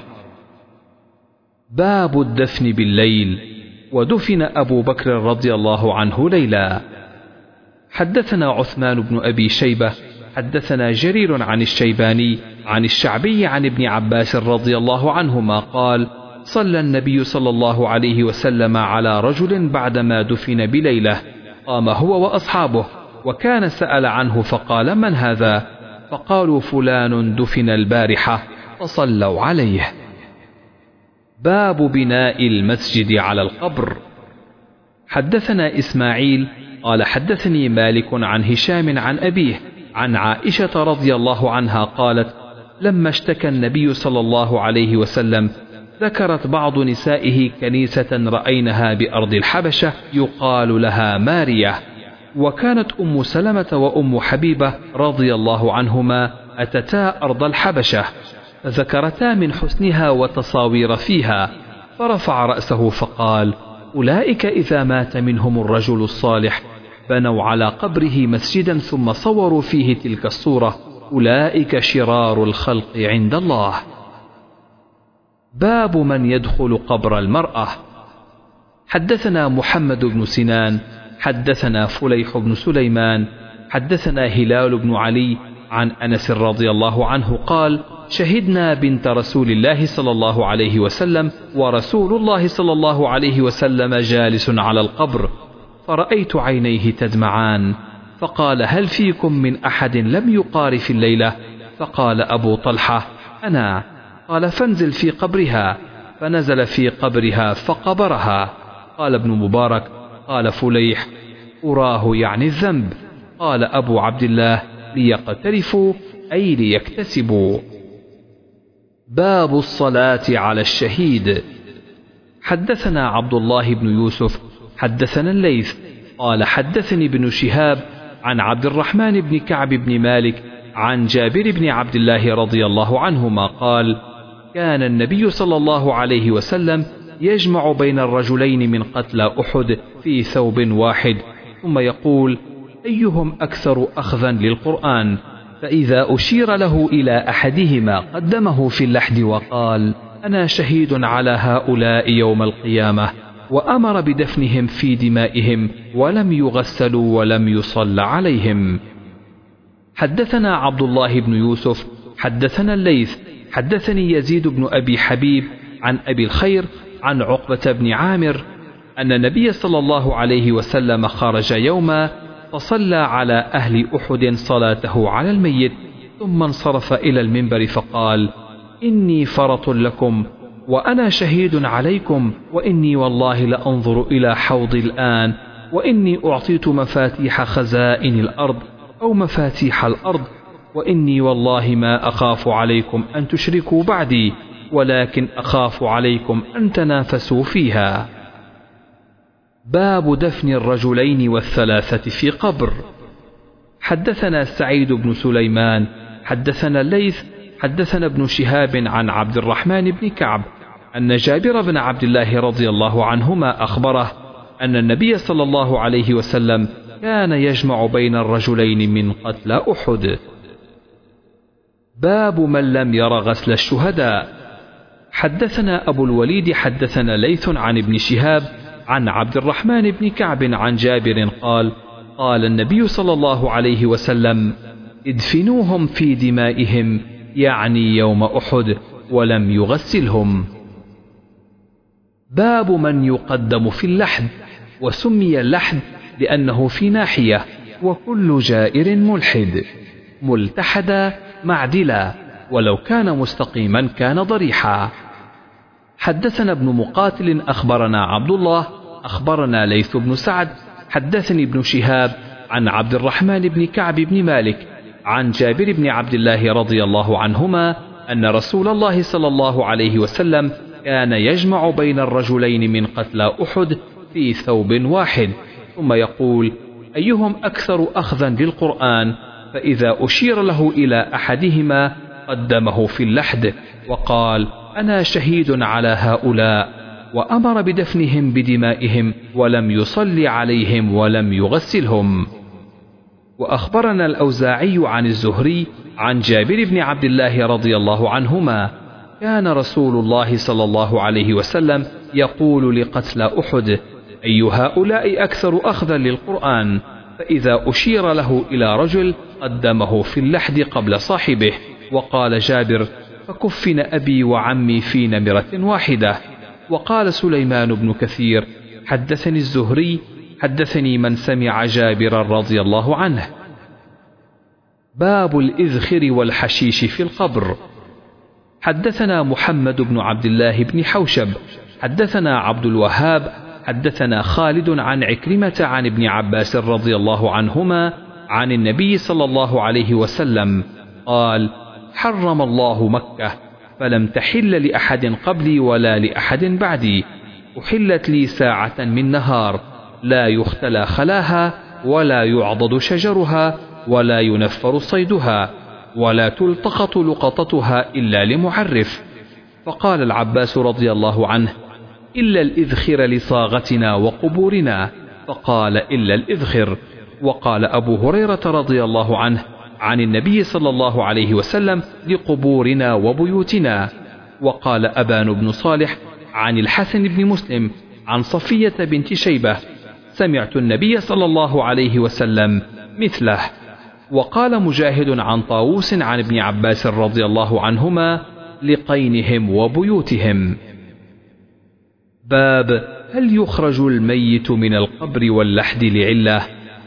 باب الدفن بالليل. ودفن أبو بكر رضي الله عنه ليلا. حدثنا عثمان بن أبي شيبة حدثنا جرير عن الشيباني عن الشعبي عن ابن عباس رضي الله عنهما قال: صلى النبي صلى الله عليه وسلم على رجل بعدما دفن بليلة، قام هو وأصحابه، وكان سأل عنه فقال: من هذا؟ فقالوا: فلان دفن البارحة، فصلوا عليه. باب بناء المسجد على القبر. حدثنا إسماعيل قال: حدثني مالك عن هشام عن أبيه عن عائشة رضي الله عنها قالت: لما اشتكى النبي صلى الله عليه وسلم ذكرت بعض نسائه كنيسة رأينها بأرض الحبشة يقال لها مارية، وكانت أم سلمة وأم حبيبة رضي الله عنهما أتتا أرض الحبشة، فذكرتا من حسنها وتصاوير فيها، فرفع رأسه فقال: أولئك إذا مات منهم الرجل الصالح بنوا على قبره مسجدا ثم صوروا فيه تلك الصورة، أولئك شرار الخلق عند الله. باب من يدخل قبر المرأة. حدثنا محمد بن سنان حدثنا فليح بن سليمان حدثنا هلال بن علي عن أنس رضي الله عنه قال: شهدنا بنت رسول الله صلى الله عليه وسلم ورسول الله صلى الله عليه وسلم جالس على القبر، فرأيت عينيه تدمعان، فقال: هل فيكم من أحد لم يقار في الليلة؟ فقال أبو طلحة: أنا. قال: فانزل في قبرها، فنزل في قبرها فقبرها. قال ابن مبارك: قال فليح: أراه يعني الذنب. قال أبو عبد الله: ليقترفوا أي ليكتسبوا. باب الصلاة على الشهيد. حدثنا عبد الله بن يوسف حدثنا الليث قال: حدثني ابن شهاب عن عبد الرحمن بن كعب بن مالك عن جابر بن عبد الله رضي الله عنهما قال: كان النبي صلى الله عليه وسلم يجمع بين الرجلين من قتلى أحد في ثوب واحد، ثم يقول: أيهم أكثر أخذا للقرآن؟ فإذا أشير له إلى أحدهما قدمه في اللحد وقال: أنا شهيد على هؤلاء يوم القيامة، وأمر بدفنهم في دمائهم ولم يغسلوا ولم يصل عليهم. حدثنا عبد الله بن يوسف حدثنا الليث حدثني يزيد بن أبي حبيب عن أبي الخير عن عقبة بن عامر أن النبي صلى الله عليه وسلم خرج يوما فصلى على أهل أحد صلاته على الميت، ثم انصرف إلى المنبر فقال: إني فرط لكم وأنا شهيد عليكم، وإني والله لأنظر إلى حوضي الآن، وإني أعطيت مفاتيح خزائن الأرض أو مفاتيح الأرض، وإني والله ما أخاف عليكم أن تشركوا بعدي، ولكن أخاف عليكم أن تنافسوا فيها. باب دفن الرجلين والثلاثة في قبر. حدثنا سعيد بن سليمان حدثنا الليث حدثنا ابن شهاب عن عبد الرحمن بن كعب أن جابر بن عبد الله رضي الله عنهما أخبره أن النبي صلى الله عليه وسلم كان يجمع بين الرجلين من قتلى أحد. باب من لم ير غسل الشهداء. حدثنا أبو الوليد حدثنا ليث عن ابن شهاب عن عبد الرحمن بن كعب عن جابر قال: قال النبي صلى الله عليه وسلم: ادفنوهم في دمائهم، يعني يوم أحد، ولم يغسلهم. باب من يقدم في اللحد. وسمي اللحد لأنه في ناحية، وكل جائر ملحد، ملتحدا معدلا، ولو كان مستقيما كان ضريحا. حدثنا ابن مقاتل أخبرنا عبد الله أخبرنا ليث بن سعد حدثني ابن شهاب عن عبد الرحمن بن كعب بن مالك عن جابر بن عبد الله رضي الله عنهما أن رسول الله صلى الله عليه وسلم كان يجمع بين الرجلين من قتلى أحد في ثوب واحد، ثم يقول: أيهم أكثر أخذا للقرآن؟ فإذا أشير له إلى أحدهما قدمه في اللحد وقال: أنا شهيد على هؤلاء، وأمر بدفنهم بدمائهم ولم يصلي عليهم ولم يغسلهم. وأخبرنا الأوزاعي عن الزهري عن جابر بن عبد الله رضي الله عنهما: كان رسول الله صلى الله عليه وسلم يقول لقتلى أحد: أي هؤلاء أكثر أخذا للقرآن؟ فإذا أشير له إلى رجل قدمه في اللحد قبل صاحبه. وقال جابر: فكفن أبي وعمي في نمرة واحدة. وقال سليمان بن كثير: حدثني الزهري حدثني من سمع جابرا رضي الله عنه. باب الإذخر والحشيش في القبر. حدثنا محمد بن عبد الله بن حوشب حدثنا عبد الوهاب حدثنا خالد عن عكرمة عن ابن عباس رضي الله عنهما عن النبي صلى الله عليه وسلم قال: حرم الله مكة، فلم تحل لأحد قبلي ولا لأحد بعدي، أحلت لي ساعة من نهار، لا يختلى خلاها، ولا يعضد شجرها، ولا ينفر صيدها، ولا تلتقط لقطتها إلا لمعرف. فقال العباس رضي الله عنه: إلا الإذخر لصاغتنا وقبورنا. فقال: إلا الإذخر. وقال أبو هريرة رضي الله عنه عن النبي صلى الله عليه وسلم: لقبورنا وبيوتنا. وقال أبان بن صالح عن الحسن بن مسلم عن صفية بنت شيبة: سمعت النبي صلى الله عليه وسلم مثله. وقال مجاهد عن طاووس عن ابن عباس رضي الله عنهما: لقينهم وبيوتهم. باب هل يخرج الميت من القبر واللحد لعله؟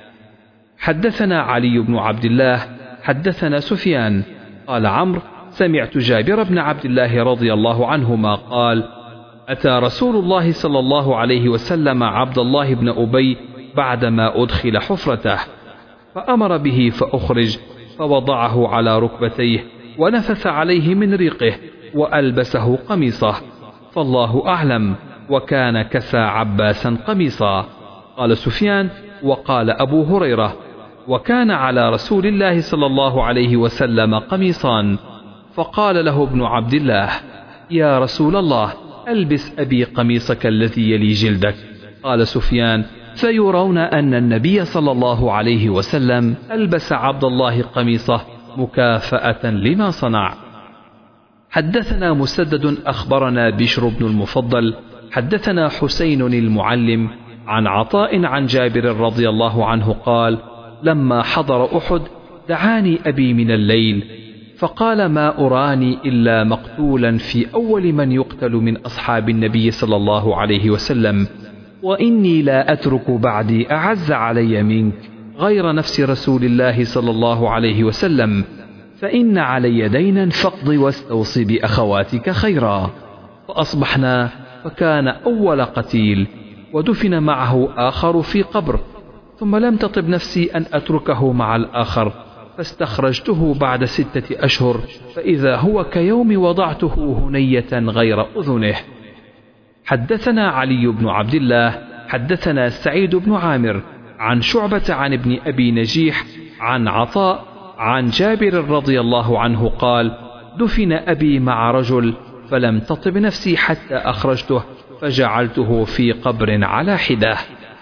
حدثنا علي بن عبد الله حدثنا سفيان قال عمرو: سمعت جابر بن عبد الله رضي الله عنهما قال: أتى رسول الله صلى الله عليه وسلم عبد الله بن أبي بعدما أدخل حفرته، فأمر به فأخرج، فوضعه على ركبتيه ونفث عليه من ريقه وألبسه قميصه، فالله أعلم، وكان كسى عباسا قميصا. قال سفيان: وقال أبو هريرة: وكان على رسول الله صلى الله عليه وسلم قميصان. فقال له ابن عبد الله: يا رسول الله، ألبس أبي قميصك الذي يلي جلدك. قال سفيان: فيرون أن النبي صلى الله عليه وسلم ألبس عبد الله قميصه مكافأة لما صنع. حدثنا مسدد أخبرنا بشر بن المفضل حدثنا حسين المعلم عن عطاء عن جابر رضي الله عنه قال: لما حضر أحد دعاني أبي من الليل فقال: ما أراني إلا مقتولا في أول من يقتل من أصحاب النبي صلى الله عليه وسلم، وإني لا أترك بعدي أعز علي منك غير نفس رسول الله صلى الله عليه وسلم، فإن علي دينا فاقض واستوص بأخواتك خيرا. فأصبحنا فكان أول قتيل، ودفن معه آخر في قبر، ثم لم تطب نفسي أن أتركه مع الآخر، فاستخرجته بعد ستة أشهر فإذا هو كيوم وضعته هنية غير أذنه. حدثنا علي بن عبد الله حدثنا سعيد بن عامر عن شعبة عن ابن أبي نجيح عن عطاء عن جابر رضي الله عنه قال: دفن أبي مع رجل فلم تطب نفسي حتى أخرجته فجعلته في قبر على حدة.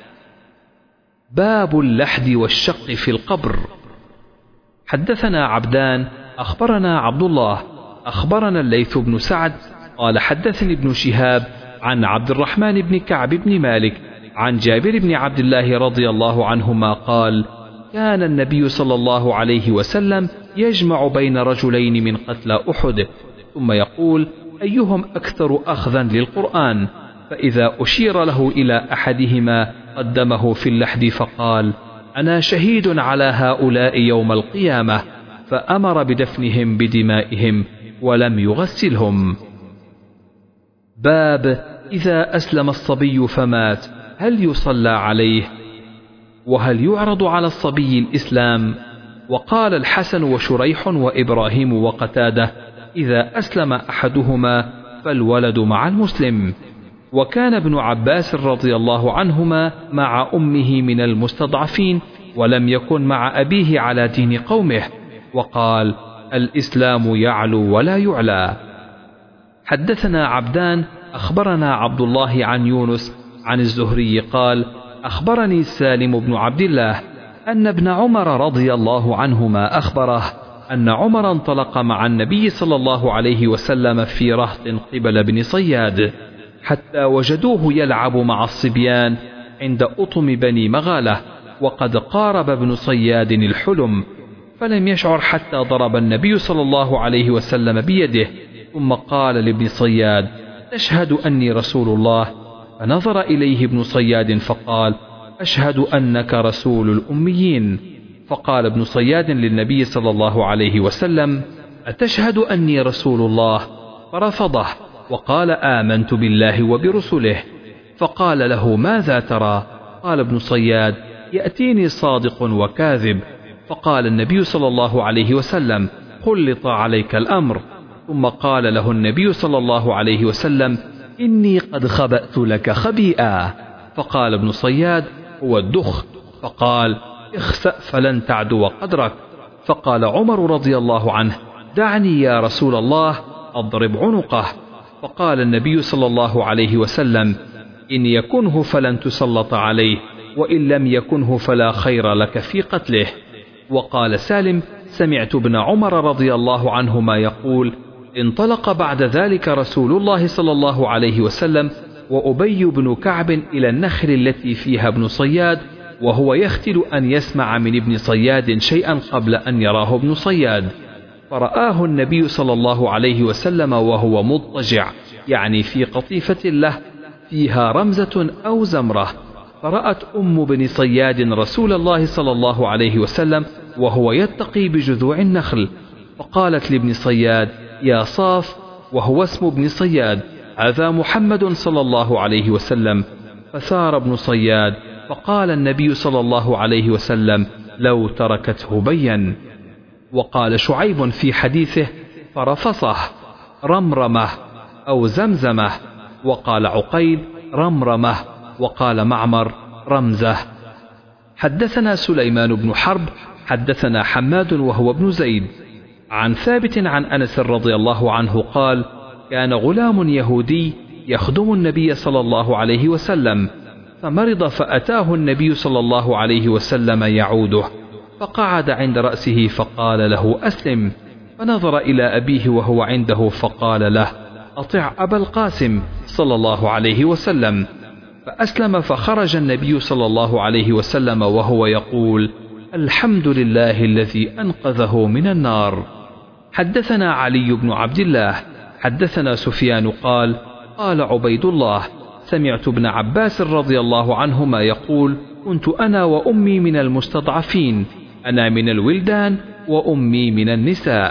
باب اللحد والشق في القبر. حدثنا عبدان أخبرنا عبد الله أخبرنا الليث بن سعد قال: حدثني ابن شهاب عن عبد الرحمن بن كعب بن مالك عن جابر بن عبد الله رضي الله عنهما قال: كان النبي صلى الله عليه وسلم يجمع بين رجلين من قتلى أحد، ثم يقول: أيهم أكثر أخذا للقرآن؟ فإذا أشير له إلى أحدهما قدمه في اللحد فقال: أنا شهيد على هؤلاء يوم القيامة، فأمر بدفنهم بدمائهم ولم يغسلهم. باب إذا أسلم الصبي فمات هل يصلى عليه؟ وهل يعرض على الصبي الإسلام؟ وقال الحسن وشريح وإبراهيم وقتادة: إذا أسلم أحدهما فالولد مع المسلم. وكان ابن عباس رضي الله عنهما مع أمه من المستضعفين، ولم يكن مع أبيه على دين قومه، وقال: الإسلام يعلو ولا يعلى. حدثنا عبدان أخبرنا عبد الله عن يونس عن الزهري قال: أخبرني سالم بن عبد الله أن ابن عمر رضي الله عنهما أخبره أن عمر انطلق مع النبي صلى الله عليه وسلم في رهط قبل بن صياد، حتى وجدوه يلعب مع الصبيان عند أطم بني مغالة، وقد قارب ابن صياد الحلم، فلم يشعر حتى ضرب النبي صلى الله عليه وسلم بيده، ثم قال لابن صياد: تشهد أني رسول الله؟ فنظر إليه ابن صياد فقال: أشهد أنك رسول الأميين. فقال ابن صياد للنبي صلى الله عليه وسلم: أتشهد أني رسول الله؟ فرفضه وقال: آمنت بالله وبرسله. فقال له: ماذا ترى؟ قال ابن صياد: يأتيني صادق وكاذب. فقال النبي صلى الله عليه وسلم: خلط عليك الأمر. ثم قال له النبي صلى الله عليه وسلم: إني قد خبأت لك خبيئا. فقال ابن صياد: هو الدخ. فقال: اخسأ فلن تعدو قدرك. فقال عمر رضي الله عنه: دعني يا رسول الله أضرب عنقه. فقال النبي صلى الله عليه وسلم: إن يكنه فلن تسلط عليه، وإن لم يكنه فلا خير لك في قتله. وقال سالم: سمعت ابن عمر رضي الله عنهما يقول: انطلق بعد ذلك رسول الله صلى الله عليه وسلم وأبي بن كعب إلى النخل التي فيها ابن صياد، وهو يختل أن يسمع من ابن صياد شيئا قبل أن يراه ابن صياد، فرآه النبي صلى الله عليه وسلم وهو مضطجع، يعني في قطيفة له فيها رمزة أو زمرة، فرأت أم بن صياد رسول الله صلى الله عليه وسلم وهو يتقي بجذوع النخل، فقالت لابن صياد: يا صاف، وهو اسم ابن صياد، هذا محمد صلى الله عليه وسلم. فثار ابن صياد، فقال النبي صلى الله عليه وسلم: لو تركته بين. وقال شعيب في حديثه: فرفصه، رمرمه أو زمزمه. وقال عقيل: رمرمه. وقال معمر: رمزه. حدثنا سليمان بن حرب حدثنا حماد وهو ابن زيد عن ثابت عن أنس رضي الله عنه قال: كان غلام يهودي يخدم النبي صلى الله عليه وسلم، فمرض فأتاه النبي صلى الله عليه وسلم يعوده، فقعد عند رأسه فقال له: أسلم. فنظر إلى أبيه وهو عنده فقال له: أطع أبا القاسم صلى الله عليه وسلم. فأسلم، فخرج النبي صلى الله عليه وسلم وهو يقول: الحمد لله الذي أنقذه من النار. حدثنا علي بن عبد الله حدثنا سفيان قال: قال عبيد الله: سمعت ابن عباس رضي الله عنهما يقول: كنت أنا وأمي من المستضعفين، أنا من الولدان وأمي من النساء.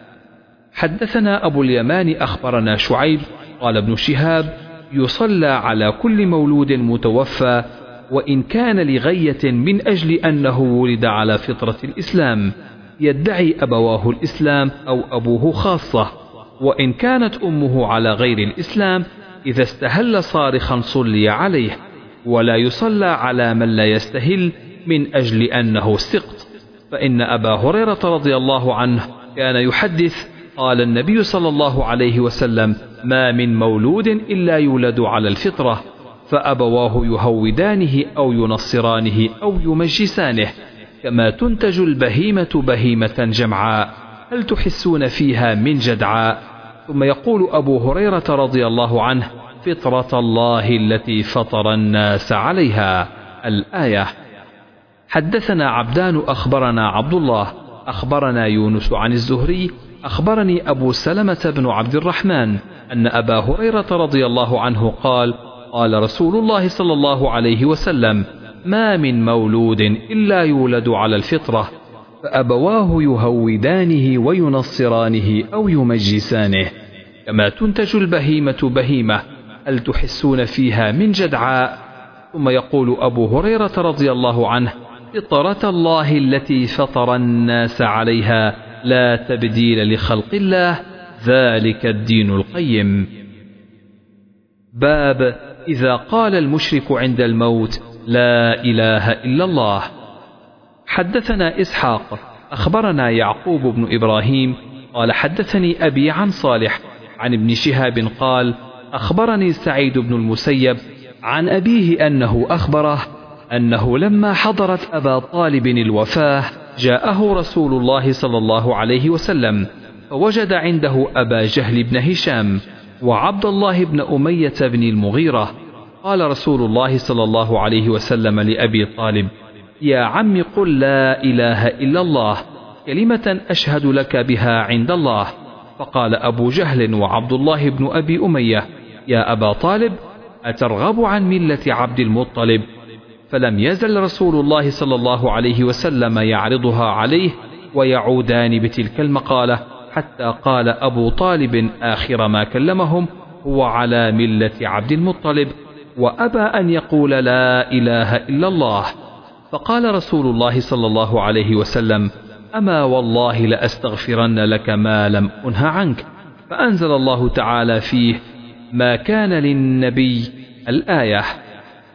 حدثنا أبو اليمان أخبرنا شعيب قال ابن شهاب: يصلى على كل مولود متوفى، وإن كان لغية من أجل أنه ولد على فطرة الإسلام، يدعي أبواه الإسلام أو أبوه خاصة، وإن كانت أمه على غير الإسلام إذا استهل صارخا صلي عليه، ولا يصلى على من لا يستهل من أجل أنه سقط. فإن أبا هريرة رضي الله عنه كان يحدث: قال النبي صلى الله عليه وسلم: ما من مولود إلا يولد على الفطرة، فأبواه يهودانه أو ينصرانه أو يمجسانه، كما تنتج البهيمة بهيمة جمعاء، هل تحسون فيها من جدعاء؟ ثم يقول أبو هريرة رضي الله عنه: فطرة الله التي فطر الناس عليها. الآية. حدثنا عبدان أخبرنا عبد الله أخبرنا يونس عن الزهري أخبرني أبو سلمة بن عبد الرحمن أن أبا هريرة رضي الله عنه قال: قال رسول الله صلى الله عليه وسلم: ما من مولود إلا يولد على الفطرة، فأبواه يهودانه وينصرانه أو يمجسانه، كما تنتج البهيمة بهيمة، هل تحسون فيها من جدعاء؟ ثم يقول أبو هريرة رضي الله عنه: فطرة الله التي فطر الناس عليها، لا تبديل لخلق الله، ذلك الدين القيم. باب إذا قال المشرك عند الموت: لا إله إلا الله. حدثنا إسحاق أخبرنا يعقوب بن إبراهيم قال: حدثني أبي عن صالح عن ابن شهاب قال: أخبرني سعيد بن المسيب عن أبيه أنه أخبره أنه لما حضرت أبا طالب الوفاة جاءه رسول الله صلى الله عليه وسلم، فوجد عنده أبا جهل بن هشام وعبد الله بن أمية بن المغيرة. قال رسول الله صلى الله عليه وسلم لأبي طالب: يا عم قل لا إله إلا الله، كلمة أشهد لك بها عند الله. فقال أبو جهل وعبد الله بن أبي أمية: يا أبا طالب، أترغب عن ملة عبد المطلب؟ فلم يزل رسول الله صلى الله عليه وسلم يعرضها عليه ويعودان بتلك المقالة، حتى قال أبو طالب آخر ما كلمهم: هو على ملة عبد المطلب، وأبى أن يقول لا إله إلا الله. فقال رسول الله صلى الله عليه وسلم: أما والله لأستغفرن لك ما لم أنه عنك. فأنزل الله تعالى فيه: ما كان للنبي. الآية.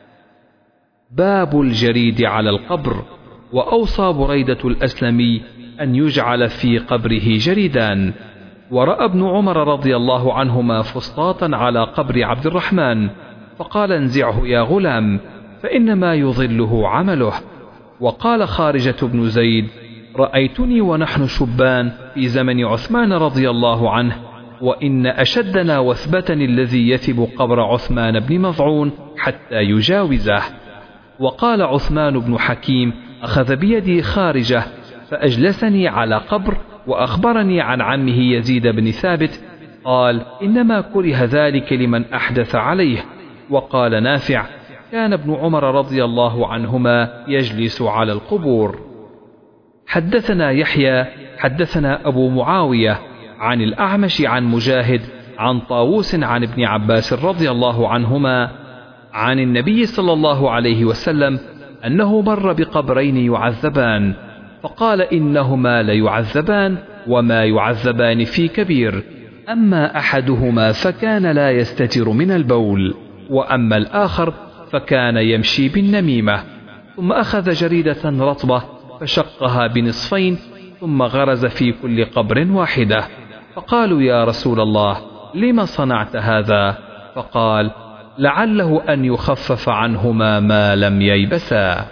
باب الجريد على القبر. وأوصى بريدة الأسلمي أن يجعل في قبره جريدان. ورأى ابن عمر رضي الله عنهما فسطاطا على قبر عبد الرحمن، فقال انزعه يا غلام فإنما يظله عمله. وقال خارجة بن زيد: رأيتني ونحن شبان في زمن عثمان رضي الله عنه، وإن أشدنا وثبة الذي يثب قبر عثمان بن مظعون حتى يجاوزه. وقال عثمان بن حكيم: أخذ بيدي خارجة فأجلسني على قبر، وأخبرني عن عمه يزيد بن ثابت قال: إنما كره ذلك لمن أحدث عليه. وقال نافع: كان ابن عمر رضي الله عنهما يجلس على القبور. حدثنا يحيى حدثنا أبو معاوية عن الأعمش عن مجاهد عن طاووس عن ابن عباس رضي الله عنهما عن النبي صلى الله عليه وسلم أنه مر بقبرين يعذبان، فقال: إنهما ليعذبان وما يعذبان في كبير، أما أحدهما فكان لا يستتر من البول، وأما الآخر فكان يمشي بالنميمة. ثم أخذ جريدة رطبة فشقها بنصفين، ثم غرز في كل قبر واحدة. فقالوا: يا رسول الله، لم صنعت هذا؟ فقال: لعله أن يخفف عنهما ما لم ييبسا.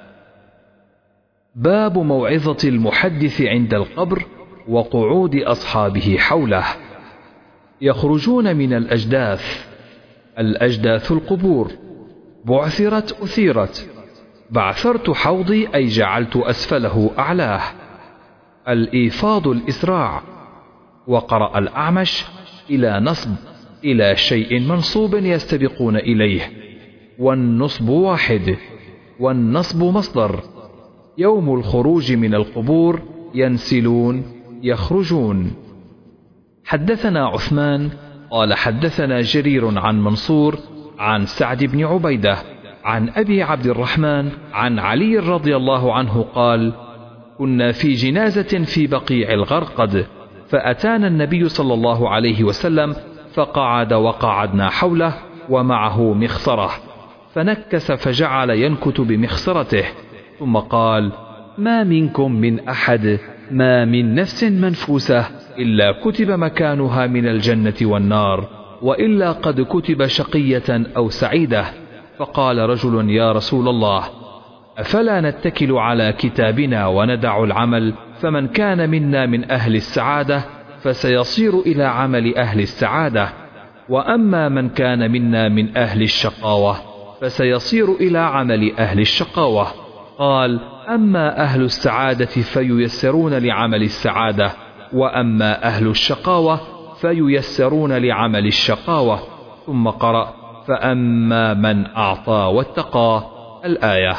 باب موعظة المحدث عند القبر وقعود أصحابه حوله. يخرجون من الأجداث. الأجداث القبور. بعثرت أثيرت. بعثرت حوضي أي جعلت أسفله أعلاه. الإيفاض الإسراع. وقرأ الأعمش: إلى نصب، إلى شيء منصوب يستبقون إليه. والنصب واحد، والنصب مصدر. يوم الخروج من القبور ينسلون يخرجون. حدثنا عثمان قال حدثنا جرير عن منصور عن سعد بن عبيدة عن أبي عبد الرحمن عن علي رضي الله عنه قال: كنا في جنازة في بقيع الغرقد، فأتانا النبي صلى الله عليه وسلم فقعد وقعدنا حوله ومعه مخصرة، فنكس فجعل ينكت بمخصرته، ثم قال: ما منكم من أحد ما من نفس منفوسة إلا كتب مكانها من الجنة والنار، وإلا قد كتب شقية أو سعيدة. فقال رجل: يا رسول الله، أفلا نتكل على كتابنا وندع العمل؟ فمن كان منا من أهل السعادة فسيصير إلى عمل أهل السعادة، وأما من كان منا من أهل الشقاوة فسيصير إلى عمل أهل الشقاوة. قال: أما أهل السعادة فييسرون لعمل السعادة، وأما أهل الشقاوة فييسرون لعمل الشقاوة. ثم قرأ: فأما من أعطى واتقى. الآية.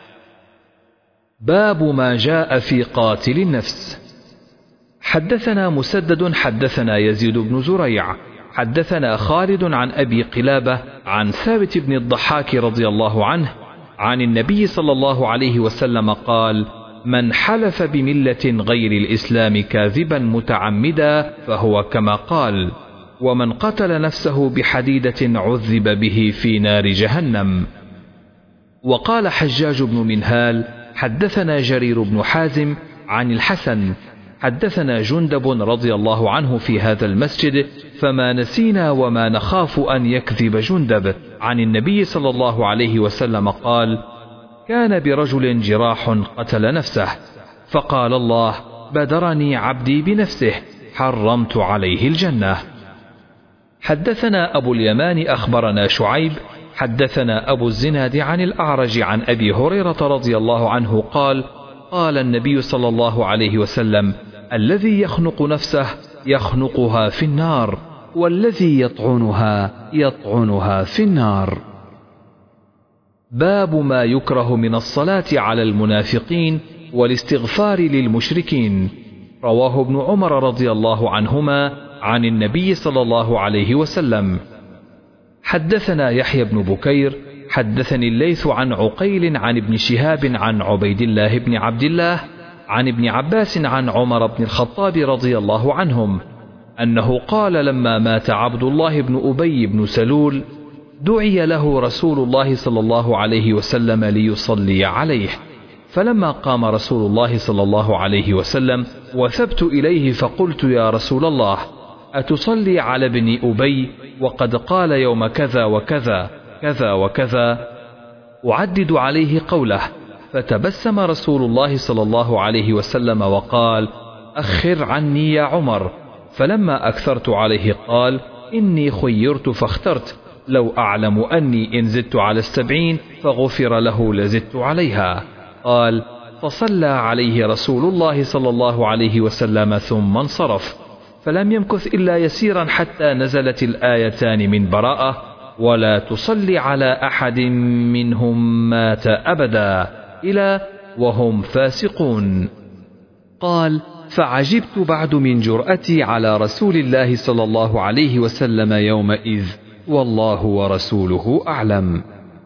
باب ما جاء في قاتل النفس. حدثنا مسدد حدثنا يزيد بن زريع حدثنا خالد عن أبي قلابة عن ثابت بن الضحاك رضي الله عنه عن النبي صلى الله عليه وسلم قال: من حلف بملة غير الإسلام كاذبا متعمدا فهو كما قال، ومن قتل نفسه بحديدة عذب به في نار جهنم. وقال حجاج بن منهال حدثنا جرير بن حازم عن الحسن حدثنا جندب رضي الله عنه في هذا المسجد، فما نسينا وما نخاف أن يكذب جندب عن النبي صلى الله عليه وسلم قال: كان برجل جراح قتل نفسه، فقال الله: بدرني عبدي بنفسه، حرمت عليه الجنة. حدثنا أبو اليمان أخبرنا شعيب حدثنا أبو الزناد عن الأعرج عن أبي هريرة رضي الله عنه قال: قال النبي صلى الله عليه وسلم: الذي يخنق نفسه يخنقها في النار، والذي يطعنها يطعنها في النار. باب ما يكره من الصلاة على المنافقين والاستغفار للمشركين. رواه ابن عمر رضي الله عنهما عن النبي صلى الله عليه وسلم. حدثنا يحيى بن بكير حدثني الليث عن عقيل عن ابن شهاب عن عبيد الله بن عبد الله عن ابن عباس عن عمر بن الخطاب رضي الله عنهم أنه قال لما مات عبد الله بن أبي بن سلول: دعي له رسول الله صلى الله عليه وسلم ليصلي عليه، فلما قام رسول الله صلى الله عليه وسلم وثبت إليه فقلت يا رسول الله أتصلي على ابن أبي وقد قال يوم كذا وكذا كذا وكذا، أعدد عليه قوله، فتبسم رسول الله صلى الله عليه وسلم وقال أخر عني يا عمر. فلما أكثرت عليه قال إني خيرت فاخترت، لو أعلم أني إن زدت على السبعين فغفر له لزدت عليها. قال فصلى عليه رسول الله صلى الله عليه وسلم ثم انصرف، فلم يمكث إلا يسيرا حتى نزلت الآيتان من براءة ولا تصلي على أحد منهم مات أبدا إلى وهم فاسقون. قال فعجبت بعد من جرأتي على رسول الله صلى الله عليه وسلم يومئذ، والله ورسوله أعلم.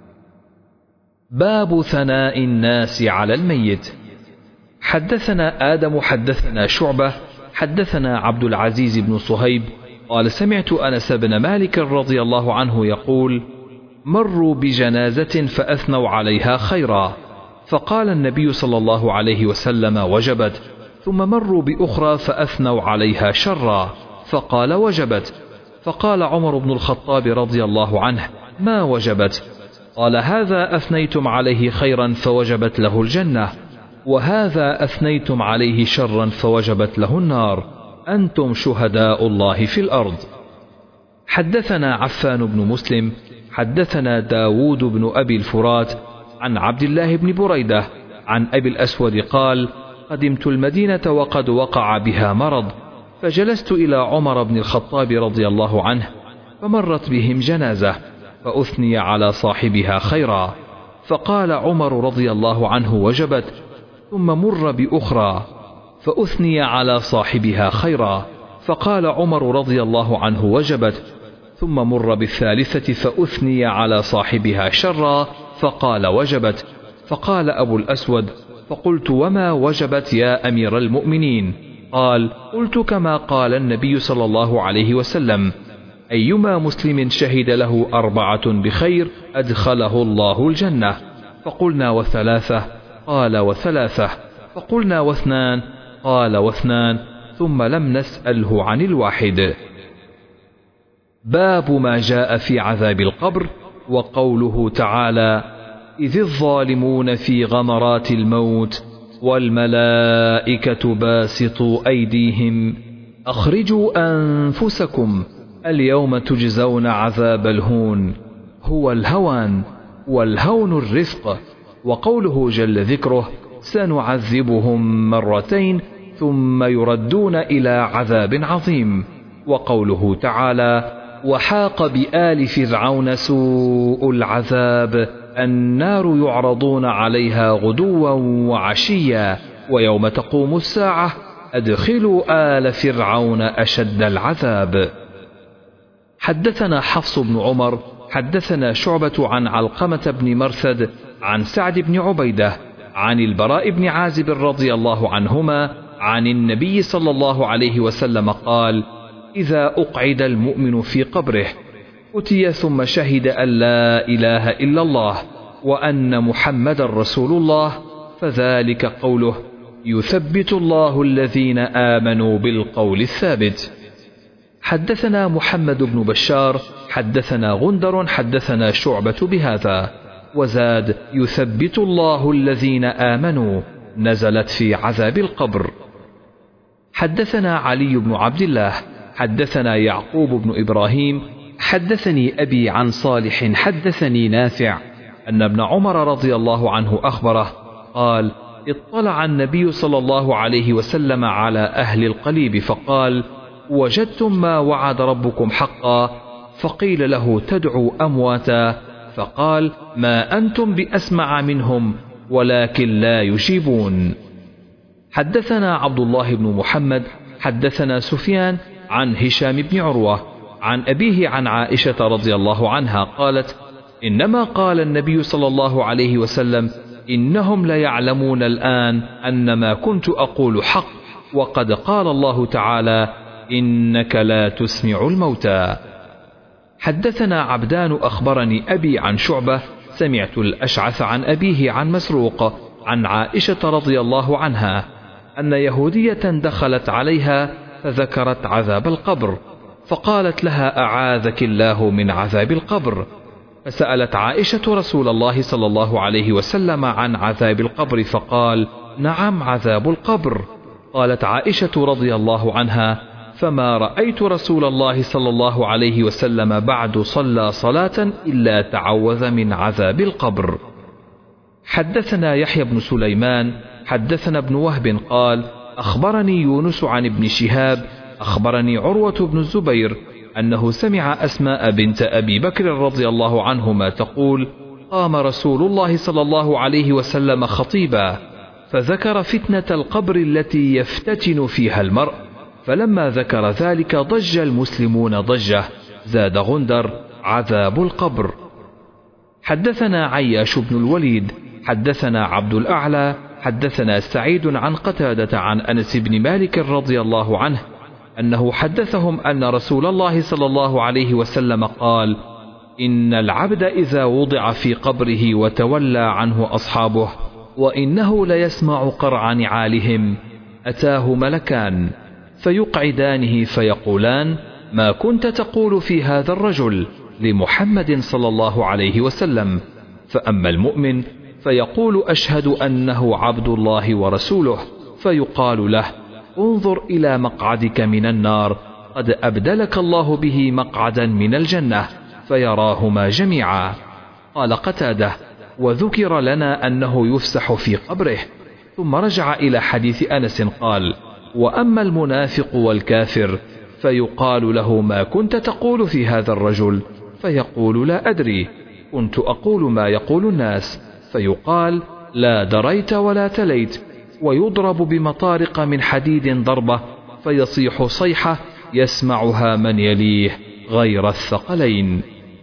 باب ثناء الناس على الميت. حدثنا آدم حدثنا شعبة حدثنا عبد العزيز بن صهيب قال سمعت أنس بن مالك رضي الله عنه يقول مروا بجنازة فأثنوا عليها خيرا، فقال النبي صلى الله عليه وسلم وجبت، ثم مروا بأخرى فأثنوا عليها شرا، فقال وجبت، فقال عمر بن الخطاب رضي الله عنه ما وجبت؟ قال هذا أثنيتم عليه خيرا فوجبت له الجنة، وهذا أثنيتم عليه شرا فوجبت له النار، أنتم شهداء الله في الأرض. حدثنا عفان بن مسلم حدثنا داود بن أبي الفرات عن عبد الله بن بريدة عن أبي الأسود قال قدمت المدينة وقد وقع بها مرض، فجلست إلى عمر بن الخطاب رضي الله عنه، فمرت بهم جنازة فأثني على صاحبها خيرا، فقال عمر رضي الله عنه وجبت، ثم مر بأخرى فأثني على صاحبها خيرا، فقال عمر رضي الله عنه وجبت، ثم مر بالثالثة فأثني على صاحبها شرا، فقال وجبت، فقال أبو الأسود فقلت وما وجبت يا أمير المؤمنين؟ قال قلت كما قال النبي صلى الله عليه وسلم أيما مسلم شهد له أربعة بخير أدخله الله الجنة، فقلنا وثلاثة؟ قال وثلاثة، فقلنا واثنان؟ قال واثنان، ثم لم نسأله عن الواحد. باب ما جاء في عذاب القبر وقوله تعالى إذ الظالمون في غمرات الموت والملائكة باسطوا أيديهم أخرجوا أنفسكم اليوم تجزون عذاب الهون هو الهوان والهون الرفق، وقوله جل ذكره سنعذبهم مرتين ثم يردون إلى عذاب عظيم، وقوله تعالى وحاق بآل فرعون سوء العذاب النار يعرضون عليها غدوا وعشيا ويوم تقوم الساعة أدخلوا آل فرعون أشد العذاب. حدثنا حفص بن عمر حدثنا شعبة عن علقمة بن مرثد عن سعد بن عبيدة عن البراء بن عازب رضي الله عنهما عن النبي صلى الله عليه وسلم قال إذا أقعد المؤمن في قبره أتي ثم شهد أن لا إله إلا الله وأن محمد رسول الله فذلك قوله يثبت الله الذين آمنوا بالقول الثابت. حدثنا محمد بن بشار حدثنا غندر حدثنا شعبة بهذا وزاد يثبت الله الذين آمنوا نزلت في عذاب القبر. حدثنا علي بن عبد الله حدثنا يعقوب بن إبراهيم حدثني أبي عن صالح حدثني نافع أن ابن عمر رضي الله عنه أخبره قال اطلع النبي صلى الله عليه وسلم على أهل القليب فقال وجدتم ما وعد ربكم حقا؟ فقيل له تدعو أمواتا، فقال ما أنتم بأسمع منهم ولكن لا يجيبون. حدثنا عبد الله بن محمد حدثنا سفيان عن هشام بن عروة عن أبيه عن عائشة رضي الله عنها قالت إنما قال النبي صلى الله عليه وسلم إنهم ليعلمون الآن أن ما كنت أقول حق، وقد قال الله تعالى إنك لا تسمع الموتى. حدثنا عبدان أخبرني أبي عن شعبة سمعت الأشعث عن أبيه عن مسروق عن عائشة رضي الله عنها أن يهودية دخلت عليها فذكرت عذاب القبر، فقالت لها: أعاذك الله من عذاب القبر. فسألت عائشة رسول الله صلى الله عليه وسلم عن عذاب القبر فقال: نعم، عذاب القبر. قالت عائشة رضي الله عنها: فما رأيت رسول الله صلى الله عليه وسلم بعد صلى صلاة إلا تعوذ من عذاب القبر. حدثنا يحيى بن سليمان حدثنا ابن وهب قال: أخبرني يونس عن ابن شهاب أخبرني عروة بن الزبير أنه سمع أسماء بنت أبي بكر رضي الله عنهما تقول: قام رسول الله صلى الله عليه وسلم خطيبا فذكر فتنة القبر التي يفتتن فيها المرء، فلما ذكر ذلك ضج المسلمون ضجة. زاد غندر: عذاب القبر. حدثنا عياش بن الوليد حدثنا عبد الأعلى حدثنا سعيد عن قتادة عن أنس بن مالك رضي الله عنه أنه حدثهم أن رسول الله صلى الله عليه وسلم قال: إن العبد إذا وضع في قبره وتولى عنه أصحابه وإنه ليسمع قرع نعالهم أتاه ملكان فيقعدانه فيقولان: ما كنت تقول في هذا الرجل لمحمد صلى الله عليه وسلم؟ فأما المؤمن فيقول: أشهد أنه عبد الله ورسوله، فيقال له: انظر إلى مقعدك من النار قد أبدلك الله به مقعدا من الجنة، فيراهما جميعا. قال قتادة: وذكر لنا أنه يفسح في قبره. ثم رجع إلى حديث أنس قال: وأما المنافق والكافر فيقال له: ما كنت تقول في هذا الرجل؟ فيقول: لا أدري، كنت أقول ما يقول الناس. فيقال: لا دريت ولا تليت. ويضرب بمطارق من حديد ضربة فيصيح صيحة يسمعها من يليه غير الثقلين.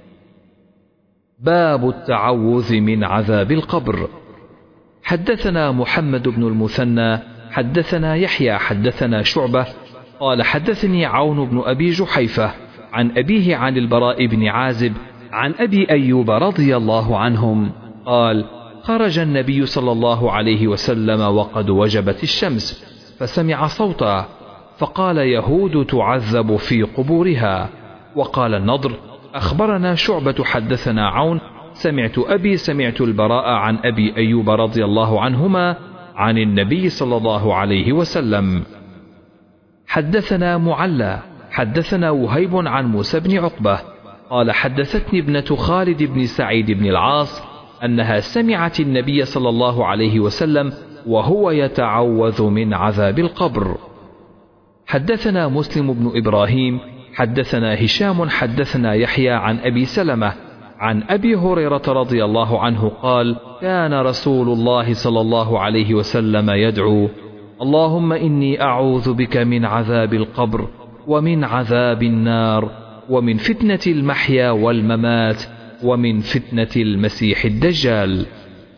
باب التعوذ من عذاب القبر. حدثنا محمد بن المثنى حدثنا يحيى حدثنا شعبة قال: حدثني عون بن أبي جحيفة عن أبيه عن البراء بن عازب عن أبي أيوب رضي الله عنهم قال: خرج النبي صلى الله عليه وسلم وقد وجبت الشمس فسمع صوتا فقال: يهود تعذب في قبورها. وقال النضر: أخبرنا شعبة حدثنا عون سمعت أبي سمعت البراء عن أبي أيوب رضي الله عنهما عن النبي صلى الله عليه وسلم. حدثنا معلى حدثنا وهيب عن موسى بن عقبة قال: حدثتني ابنة خالد بن سعيد بن العاص أنها سمعت النبي صلى الله عليه وسلم وهو يتعوذ من عذاب القبر. حدثنا مسلم بن إبراهيم حدثنا هشام حدثنا يحيى عن أبي سلمة عن أبي هريرة رضي الله عنه قال: كان رسول الله صلى الله عليه وسلم يدعو: اللهم إني أعوذ بك من عذاب القبر ومن عذاب النار ومن فتنة المحيا والممات ومن فتنة المسيح الدجال.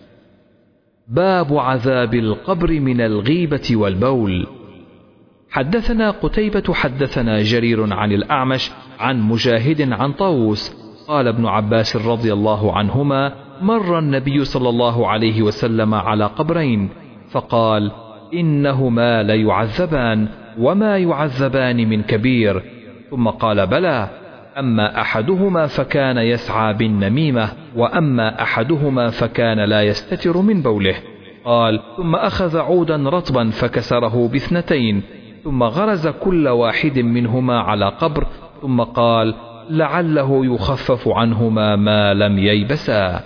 باب عذاب القبر من الغيبة والبول. حدثنا قتيبة حدثنا جرير عن الأعمش عن مجاهد عن طاووس قال ابن عباس رضي الله عنهما: مر النبي صلى الله عليه وسلم على قبرين فقال: إنهما ليعذبان وما يعذبان من كبير. ثم قال: بلى، أما أحدهما فكان يسعى بالنميمة وأما أحدهما فكان لا يستتر من بوله. قال: ثم أخذ عودا رطبا فكسره باثنتين ثم غرز كل واحد منهما على قبر ثم قال: لعله يخفف عنهما ما لم ييبسا.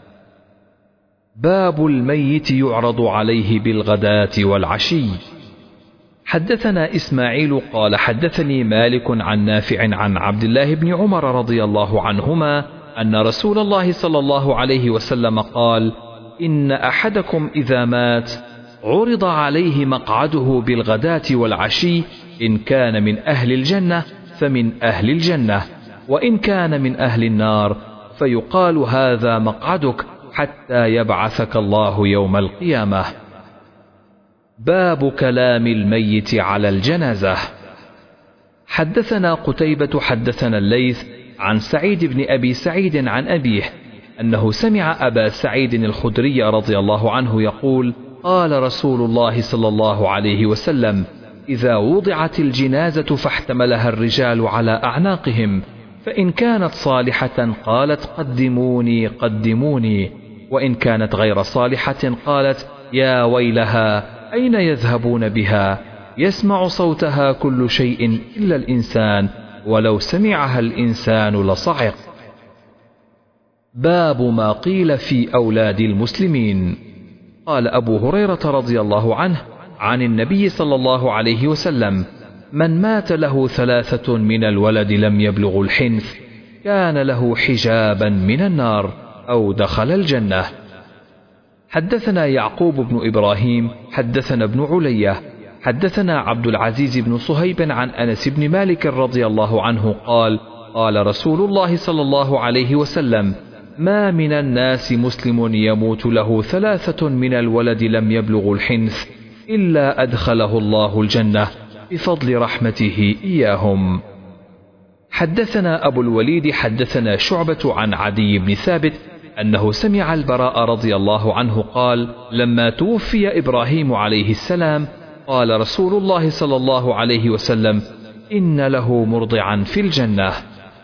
باب الميت يعرض عليه بالغداة والعشي. حدثنا إسماعيل قال: حدثني مالك عن نافع عن عبد الله بن عمر رضي الله عنهما أن رسول الله صلى الله عليه وسلم قال: إن أحدكم إذا مات عرض عليه مقعده بالغداة والعشي، إن كان من أهل الجنة فمن أهل الجنة، وإن كان من أهل النار فيقال: هذا مقعدك حتى يبعثك الله يوم القيامة. باب كلام الميت على الجنازة. حدثنا قتيبة حدثنا الليث عن سعيد بن أبي سعيد عن أبيه أنه سمع أبا سعيد الخدري رضي الله عنه يقول: قال رسول الله صلى الله عليه وسلم: إذا وضعت الجنازة فاحتملها الرجال على أعناقهم، فإن كانت صالحة قالت: قدموني قدموني، وإن كانت غير صالحة قالت: يا ويلها، أين يذهبون بها؟ يسمع صوتها كل شيء إلا الإنسان، ولو سمعها الإنسان لصعق. باب ما قيل في أولاد المسلمين. قال أبو هريرة رضي الله عنه عن النبي صلى الله عليه وسلم: من مات له ثلاثة من الولد لم يبلغ الحنث كان له حجابا من النار أو دخل الجنة. حدثنا يعقوب بن إبراهيم حدثنا ابن علية حدثنا عبد العزيز بن صهيب عن أنس بن مالك رضي الله عنه قال: قال رسول الله صلى الله عليه وسلم: ما من الناس مسلم يموت له ثلاثة من الولد لم يبلغ الحنث إلا أدخله الله الجنة بفضل رحمته إياهم. حدثنا أبو الوليد حدثنا شعبة عن عدي بن ثابت أنه سمع البراء رضي الله عنه قال: لما توفي إبراهيم عليه السلام قال رسول الله صلى الله عليه وسلم: إن له مرضعا في الجنة.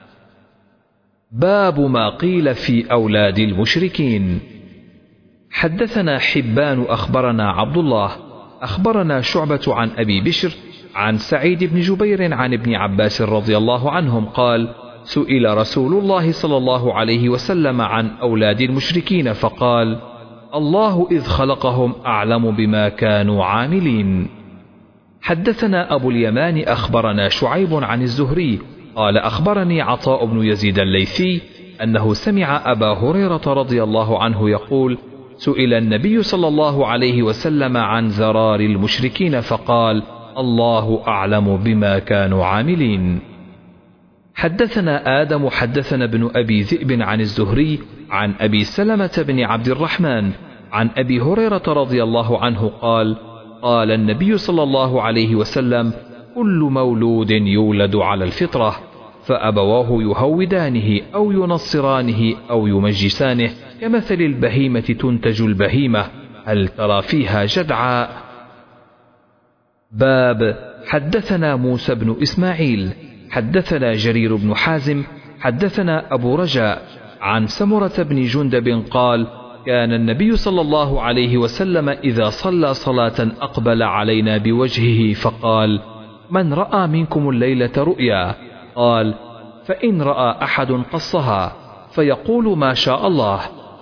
باب ما قيل في أولاد المشركين. حدثنا حبان أخبرنا عبد الله أخبرنا شعبة عن أبي بشر عن سعيد بن جبير عن ابن عباس رضي الله عنهم قال: سئل رسول الله صلى الله عليه وسلم عن أولاد المشركين فقال: الله إذ خلقهم أعلم بما كانوا عاملين. حدثنا أبو اليمان أخبرنا شعيب عن الزهري قال: أخبرني عطاء بن يزيد الليثي أنه سمع أبا هريرة رضي الله عنه يقول: سئل النبي صلى الله عليه وسلم عن ذرار المشركين فقال: الله أعلم بما كانوا عاملين. حدثنا آدم حدثنا ابن أبي ذئب عن الزهري عن أبي سلمة بن عبد الرحمن عن أبي هريرة رضي الله عنه قال: قال النبي صلى الله عليه وسلم: كل مولود يولد على الفطرة، فأبواه يهودانه أو ينصرانه أو يمجسانه، كمثل البهيمة تنتج البهيمة، هل ترى فيها جدعاء؟ باب حدثنا موسى بن إسماعيل حدثنا جرير بن حازم حدثنا أبو رجاء عن سمرة بن جندب قال: كان النبي صلى الله عليه وسلم إذا صلى صلاة أقبل علينا بوجهه فقال: من رأى منكم الليلة رؤيا؟ قال: فإن رأى أحد قصها فيقول ما شاء الله.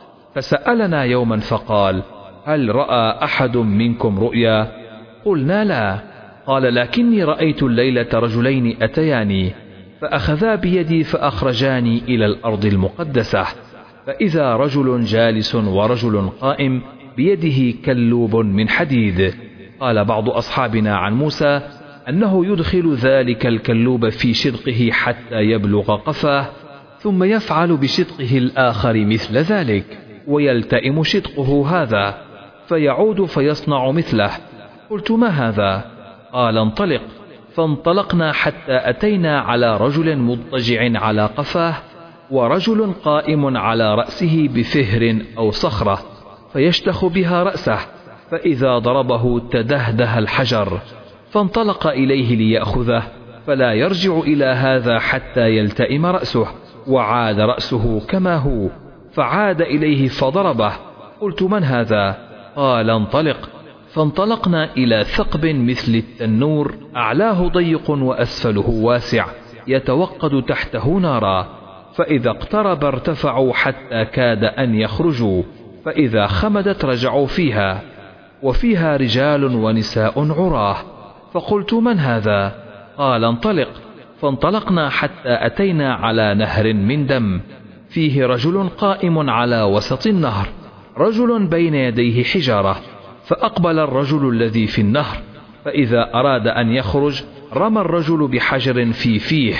فسألنا يوما فقال: هل رأى أحد منكم رؤيا؟ قلنا لا. قال: لكني رأيت الليلة رجلين أتياني فأخذا بيدي فأخرجاني إلى الأرض المقدسة، فإذا رجل جالس ورجل قائم بيده كلوب من حديد. قال بعض أصحابنا عن موسى أنه يدخل ذلك الكلوب في شدقه حتى يبلغ قفاه، ثم يفعل بشدقه الآخر مثل ذلك، ويلتئم شدقه هذا فيعود فيصنع مثله. قلت: ما هذا؟ قال: انطلق. فانطلقنا حتى أتينا على رجل مضطجع على قفاه، ورجل قائم على رأسه بفهر أو صخرة فيشتخ بها رأسه، فإذا ضربه تدهده الحجر، فانطلق إليه ليأخذه، فلا يرجع إلى هذا حتى يلتئم رأسه، وعاد رأسه كما هو، فعاد إليه فضربه. قلت: من هذا؟ قال: انطلق. فانطلقنا إلى ثقب مثل التنور، أعلاه ضيق وأسفله واسع، يتوقد تحته نارا، فإذا اقترب ارتفعوا حتى كاد أن يخرجوا، فإذا خمدت رجعوا فيها، وفيها رجال ونساء عراه. فقلت: من هذا؟ قال: انطلق. فانطلقنا حتى أتينا على نهر من دم، فيه رجل قائم على وسط النهر، رجل بين يديه حجارة، فأقبل الرجل الذي في النهر، فإذا أراد أن يخرج رمى الرجل بحجر في فيه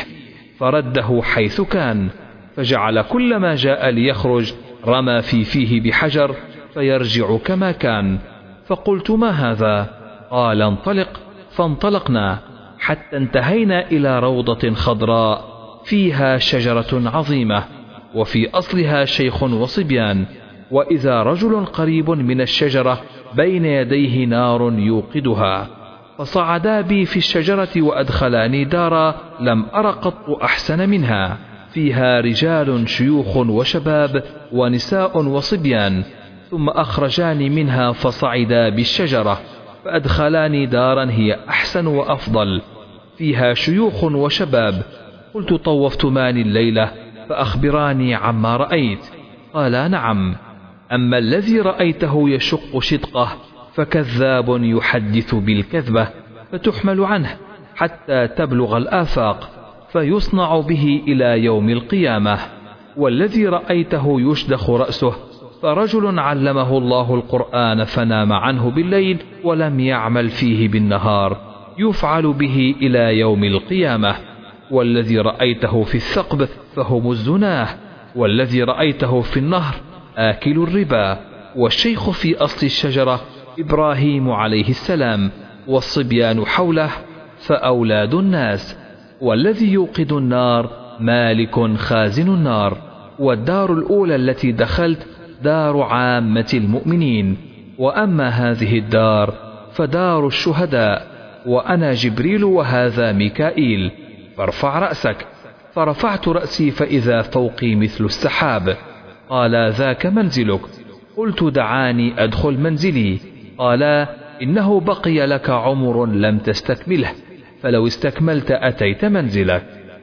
فرده حيث كان، فجعل كلما جاء ليخرج رمى في فيه بحجر فيرجع كما كان. فقلت: ما هذا؟ قال: انطلق. فانطلقنا حتى انتهينا إلى روضة خضراء فيها شجرة عظيمة، وفي أصلها شيخ وصبيان. وإذا رجل قريب من الشجرة بين يديه نار يوقدها، فصعدا بي في الشجرة وأدخلاني دارا لم أر قط أحسن منها، فيها رجال شيوخ وشباب ونساء وصبيان، ثم أخرجاني منها فصعدا بالشجرة فأدخلاني دارا هي أحسن وأفضل، فيها شيوخ وشباب. قلت: طوفتمان الليلة فأخبراني عما رأيت. قال: نعم. أما الذي رأيته يشق شدقه فكذاب يحدث بالكذبة فتحمل عنه حتى تبلغ الآفاق فيصنع به إلى يوم القيامة. والذي رأيته يشدخ رأسه فرجل علمه الله القرآن فنام عنه بالليل ولم يعمل فيه بالنهار يفعل به إلى يوم القيامة. والذي رأيته في الثقب فهم الزناه. والذي رأيته في النهر آكل الربا. والشيخ في أصل الشجرة إبراهيم عليه السلام، والصبيان حوله فأولاد الناس. والذي يوقد النار مالك خازن النار. والدار الأولى التي دخلت دار عامة المؤمنين، وأما هذه الدار فدار الشهداء، وأنا جبريل وهذا ميكائيل، فارفع رأسك. فرفعت رأسي فإذا فوقي مثل السحاب. قال: ذاك منزلك. قلت: دعاني أدخل منزلي. قال: إنه بقي لك عمر لم تستكمله، فلو استكملت أتيت منزلك.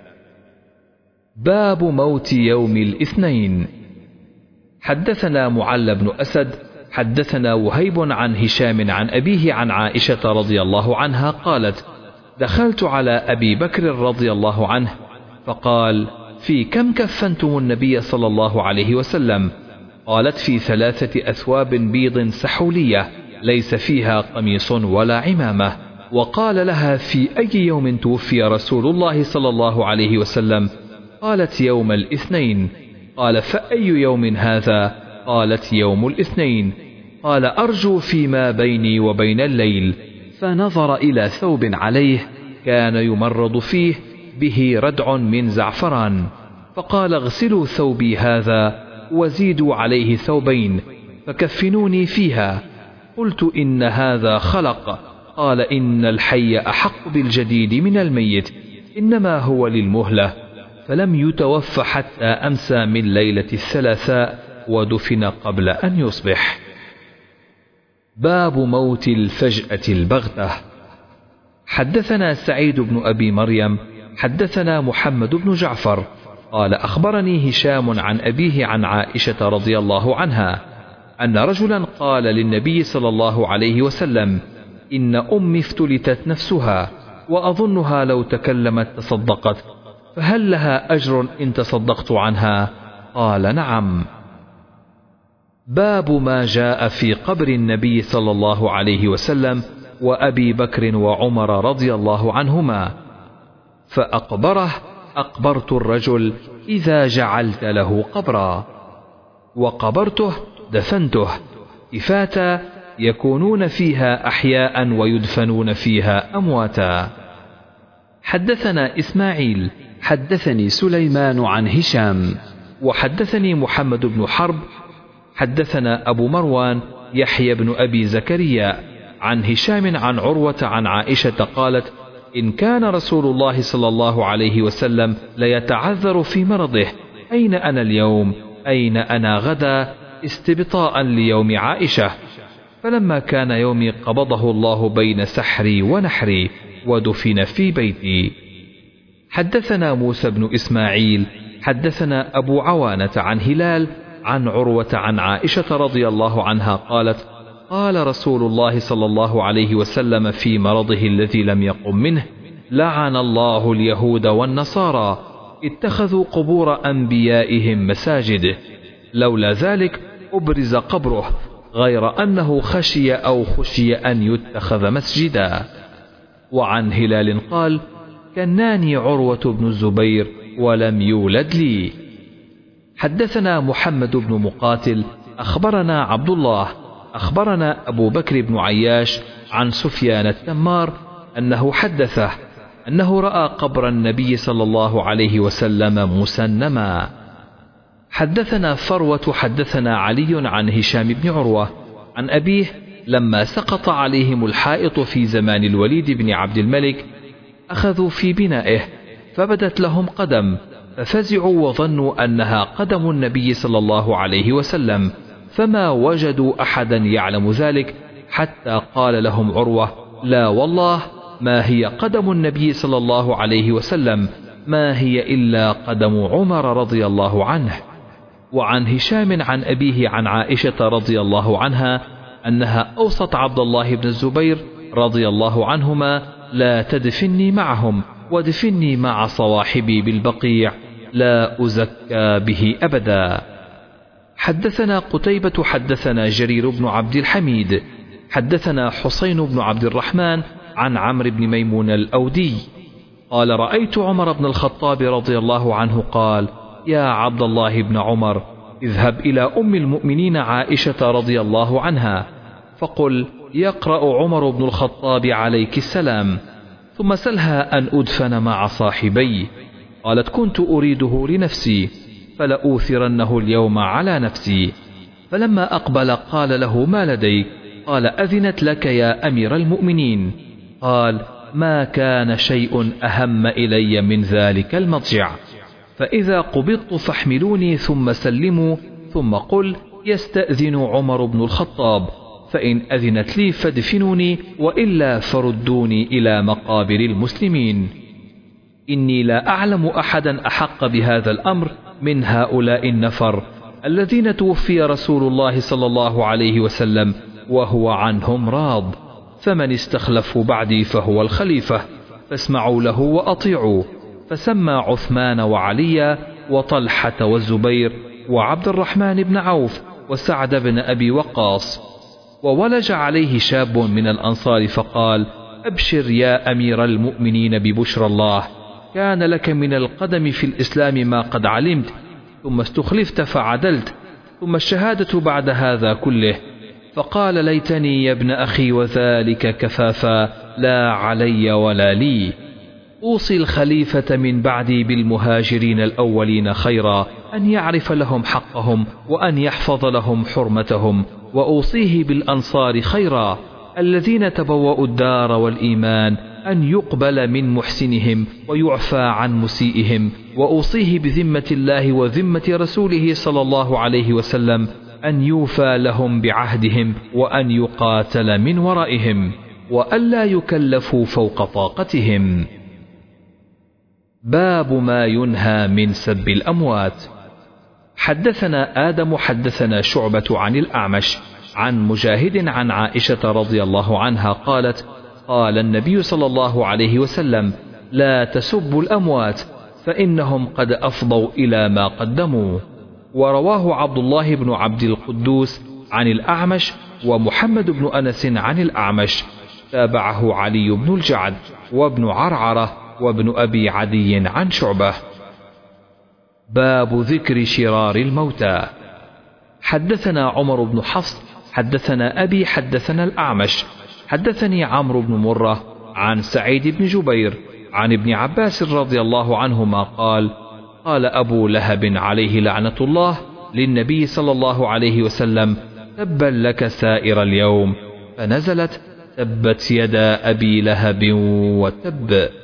باب موت يوم الاثنين. حدثنا معل بن أسد حدثنا وهيب عن هشام عن أبيه عن عائشة رضي الله عنها قالت: دخلت على أبي بكر رضي الله عنه فقال: في كم كفنتم النبي صلى الله عليه وسلم؟ قالت: في ثلاثة أثواب بيض سحولية ليس فيها قميص ولا عمامة. وقال لها: في أي يوم توفي رسول الله صلى الله عليه وسلم؟ قالت: يوم الاثنين. قال: فأي يوم هذا؟ قالت: يوم الاثنين. قال: أرجو فيما بيني وبين الليل. فنظر إلى ثوب عليه كان يمرض فيه به ردع من زعفران، فقال: اغسلوا ثوبي هذا وزيدوا عليه ثوبين فكفنوني فيها. قلت: إن هذا خلق. قال: إن الحي أحق بالجديد من الميت، إنما هو للمهلة. فلم يتوفى حتى أمسى من ليلة الثلاثاء ودفن قبل أن يصبح. باب موت الفجأة البغتة. حدثنا سعيد بن أبي مريم حدثنا محمد بن جعفر قال: أخبرني هشام عن أبيه عن عائشة رضي الله عنها أن رجلا قال للنبي صلى الله عليه وسلم: إن أمي افتلتت نفسها وأظنها لو تكلمت تصدقت، فهل لها أجر إن تصدقت عنها؟ قال: نعم. باب ما جاء في قبر النبي صلى الله عليه وسلم وأبي بكر وعمر رضي الله عنهما. فأقبره أقبرت الرجل إذا جعلت له قبرا، وقبرته دفنته، إفاتا يكونون فيها أحياء ويدفنون فيها أمواتا. حدثنا إسماعيل حدثني سليمان عن هشام وحدثني محمد بن حرب حدثنا أبو مروان يحيى بن أبي زكريا عن هشام عن عروة عن عائشة قالت: إن كان رسول الله صلى الله عليه وسلم ليتعذر في مرضه، أين أنا اليوم؟ أين أنا غدا؟ استبطاء ليوم عائشة. فلما كان يومي قبضه الله بين سحري ونحري ودفن في بيتي. حدثنا موسى بن إسماعيل حدثنا أبو عوانة عن هلال عن عروة عن عائشة رضي الله عنها قالت: قال رسول الله صلى الله عليه وسلم في مرضه الذي لم يقم منه: لعن الله اليهود والنصارى اتخذوا قبور أنبيائهم مساجد، لولا ذلك أبرز قبره، غير أنه خشي أو خشي أن يتخذ مسجدا. وعن هلال قال: كناني عروة بن الزبير ولم يولد لي. حدثنا محمد بن مقاتل أخبرنا عبد الله أخبرنا أبو بكر بن عياش عن سفيان التمار أنه حدثه أنه رأى قبر النبي صلى الله عليه وسلم مسنما. حدثنا فروة حدثنا علي عن هشام بن عروة عن أبيه لما سقط عليهم الحائط في زمان الوليد بن عبد الملك أخذوا في بنائه فبدت لهم قدم ففزعوا وظنوا أنها قدم النبي صلى الله عليه وسلم، فما وجدوا أحدا يعلم ذلك حتى قال لهم عروة: لا والله ما هي قدم النبي صلى الله عليه وسلم، ما هي إلا قدم عمر رضي الله عنه. وعن هشام عن أبيه عن عائشة رضي الله عنها أنها أوصت عبد الله بن الزبير رضي الله عنهما: لا تدفني معهم ودفني مع صواحبي بالبقيع، لا أزكى به أبدا. حدثنا قتيبة حدثنا جرير بن عبد الحميد حدثنا حسين بن عبد الرحمن عن عمرو بن ميمون الأودي قال: رأيت عمر بن الخطاب رضي الله عنه قال: يا عبد الله بن عمر، اذهب إلى أم المؤمنين عائشة رضي الله عنها فقل: يقرأ عمر بن الخطاب عليك السلام، ثم سلها أن أدفن مع صاحبي. قالت: كنت أريده لنفسي فلأوثرنه اليوم على نفسي. فلما أقبل قال له: ما لديك؟ قال: أذنت لك يا أمير المؤمنين. قال: ما كان شيء أهم إلي من ذلك المضجع، فإذا قبضت فاحملوني ثم سلموا، ثم قل: يستأذن عمر بن الخطاب، فإن أذنت لي فادفنوني، وإلا فردوني إلى مقابر المسلمين. إني لا أعلم أحدا أحق بهذا الأمر من هؤلاء النفر الذين توفي رسول الله صلى الله عليه وسلم وهو عنهم راض، فمن استخلفوا بعدي فهو الخليفة، فاسمعوا له وأطيعوا. فسمى عثمان وعليا وطلحة والزبير وعبد الرحمن بن عوف وسعد بن أبي وقاص. وولج عليه شاب من الأنصار فقال: أبشر يا أمير المؤمنين ببشرى الله، كان لك من القدم في الإسلام ما قد علمت، ثم استخلفت فعدلت، ثم الشهادة بعد هذا كله. فقال: ليتني يا ابن أخي وذلك كفافا، لا علي ولا لي. أوصي الخليفة من بعدي بالمهاجرين الأولين خيرا، أن يعرف لهم حقهم وأن يحفظ لهم حرمتهم، وأوصيه بالأنصار خيرا الذين تبوأوا الدار والإيمان، أن يقبل من محسنهم ويعفى عن مسيئهم، وأوصيه بذمة الله وذمة رسوله صلى الله عليه وسلم أن يوفى لهم بعهدهم، وأن يقاتل من ورائهم، وألا يكلفوا فوق طاقتهم. باب ما ينهى من سب الأموات. حدثنا آدم حدثنا شعبة عن الأعمش عن مجاهد عن عائشة رضي الله عنها قالت: قال النبي صلى الله عليه وسلم: لا تسبوا الأموات فإنهم قد أفضوا إلى ما قدموا. ورواه عبد الله بن عبد القدوس عن الأعمش ومحمد بن أنس عن الأعمش، تابعه علي بن الجعد وابن عرعرة وابن أبي عدي عن شعبة. باب ذكر شرار الموتى. حدثنا عمر بن حفص حدثنا أبي حدثنا الأعمش حدثني عمرو بن مرة عن سعيد بن جبير عن ابن عباس رضي الله عنهما قال: قال أبو لهب عليه لعنة الله للنبي صلى الله عليه وسلم: تبا لك سائر اليوم، فنزلت: تبت يدا أبي لهب وتب.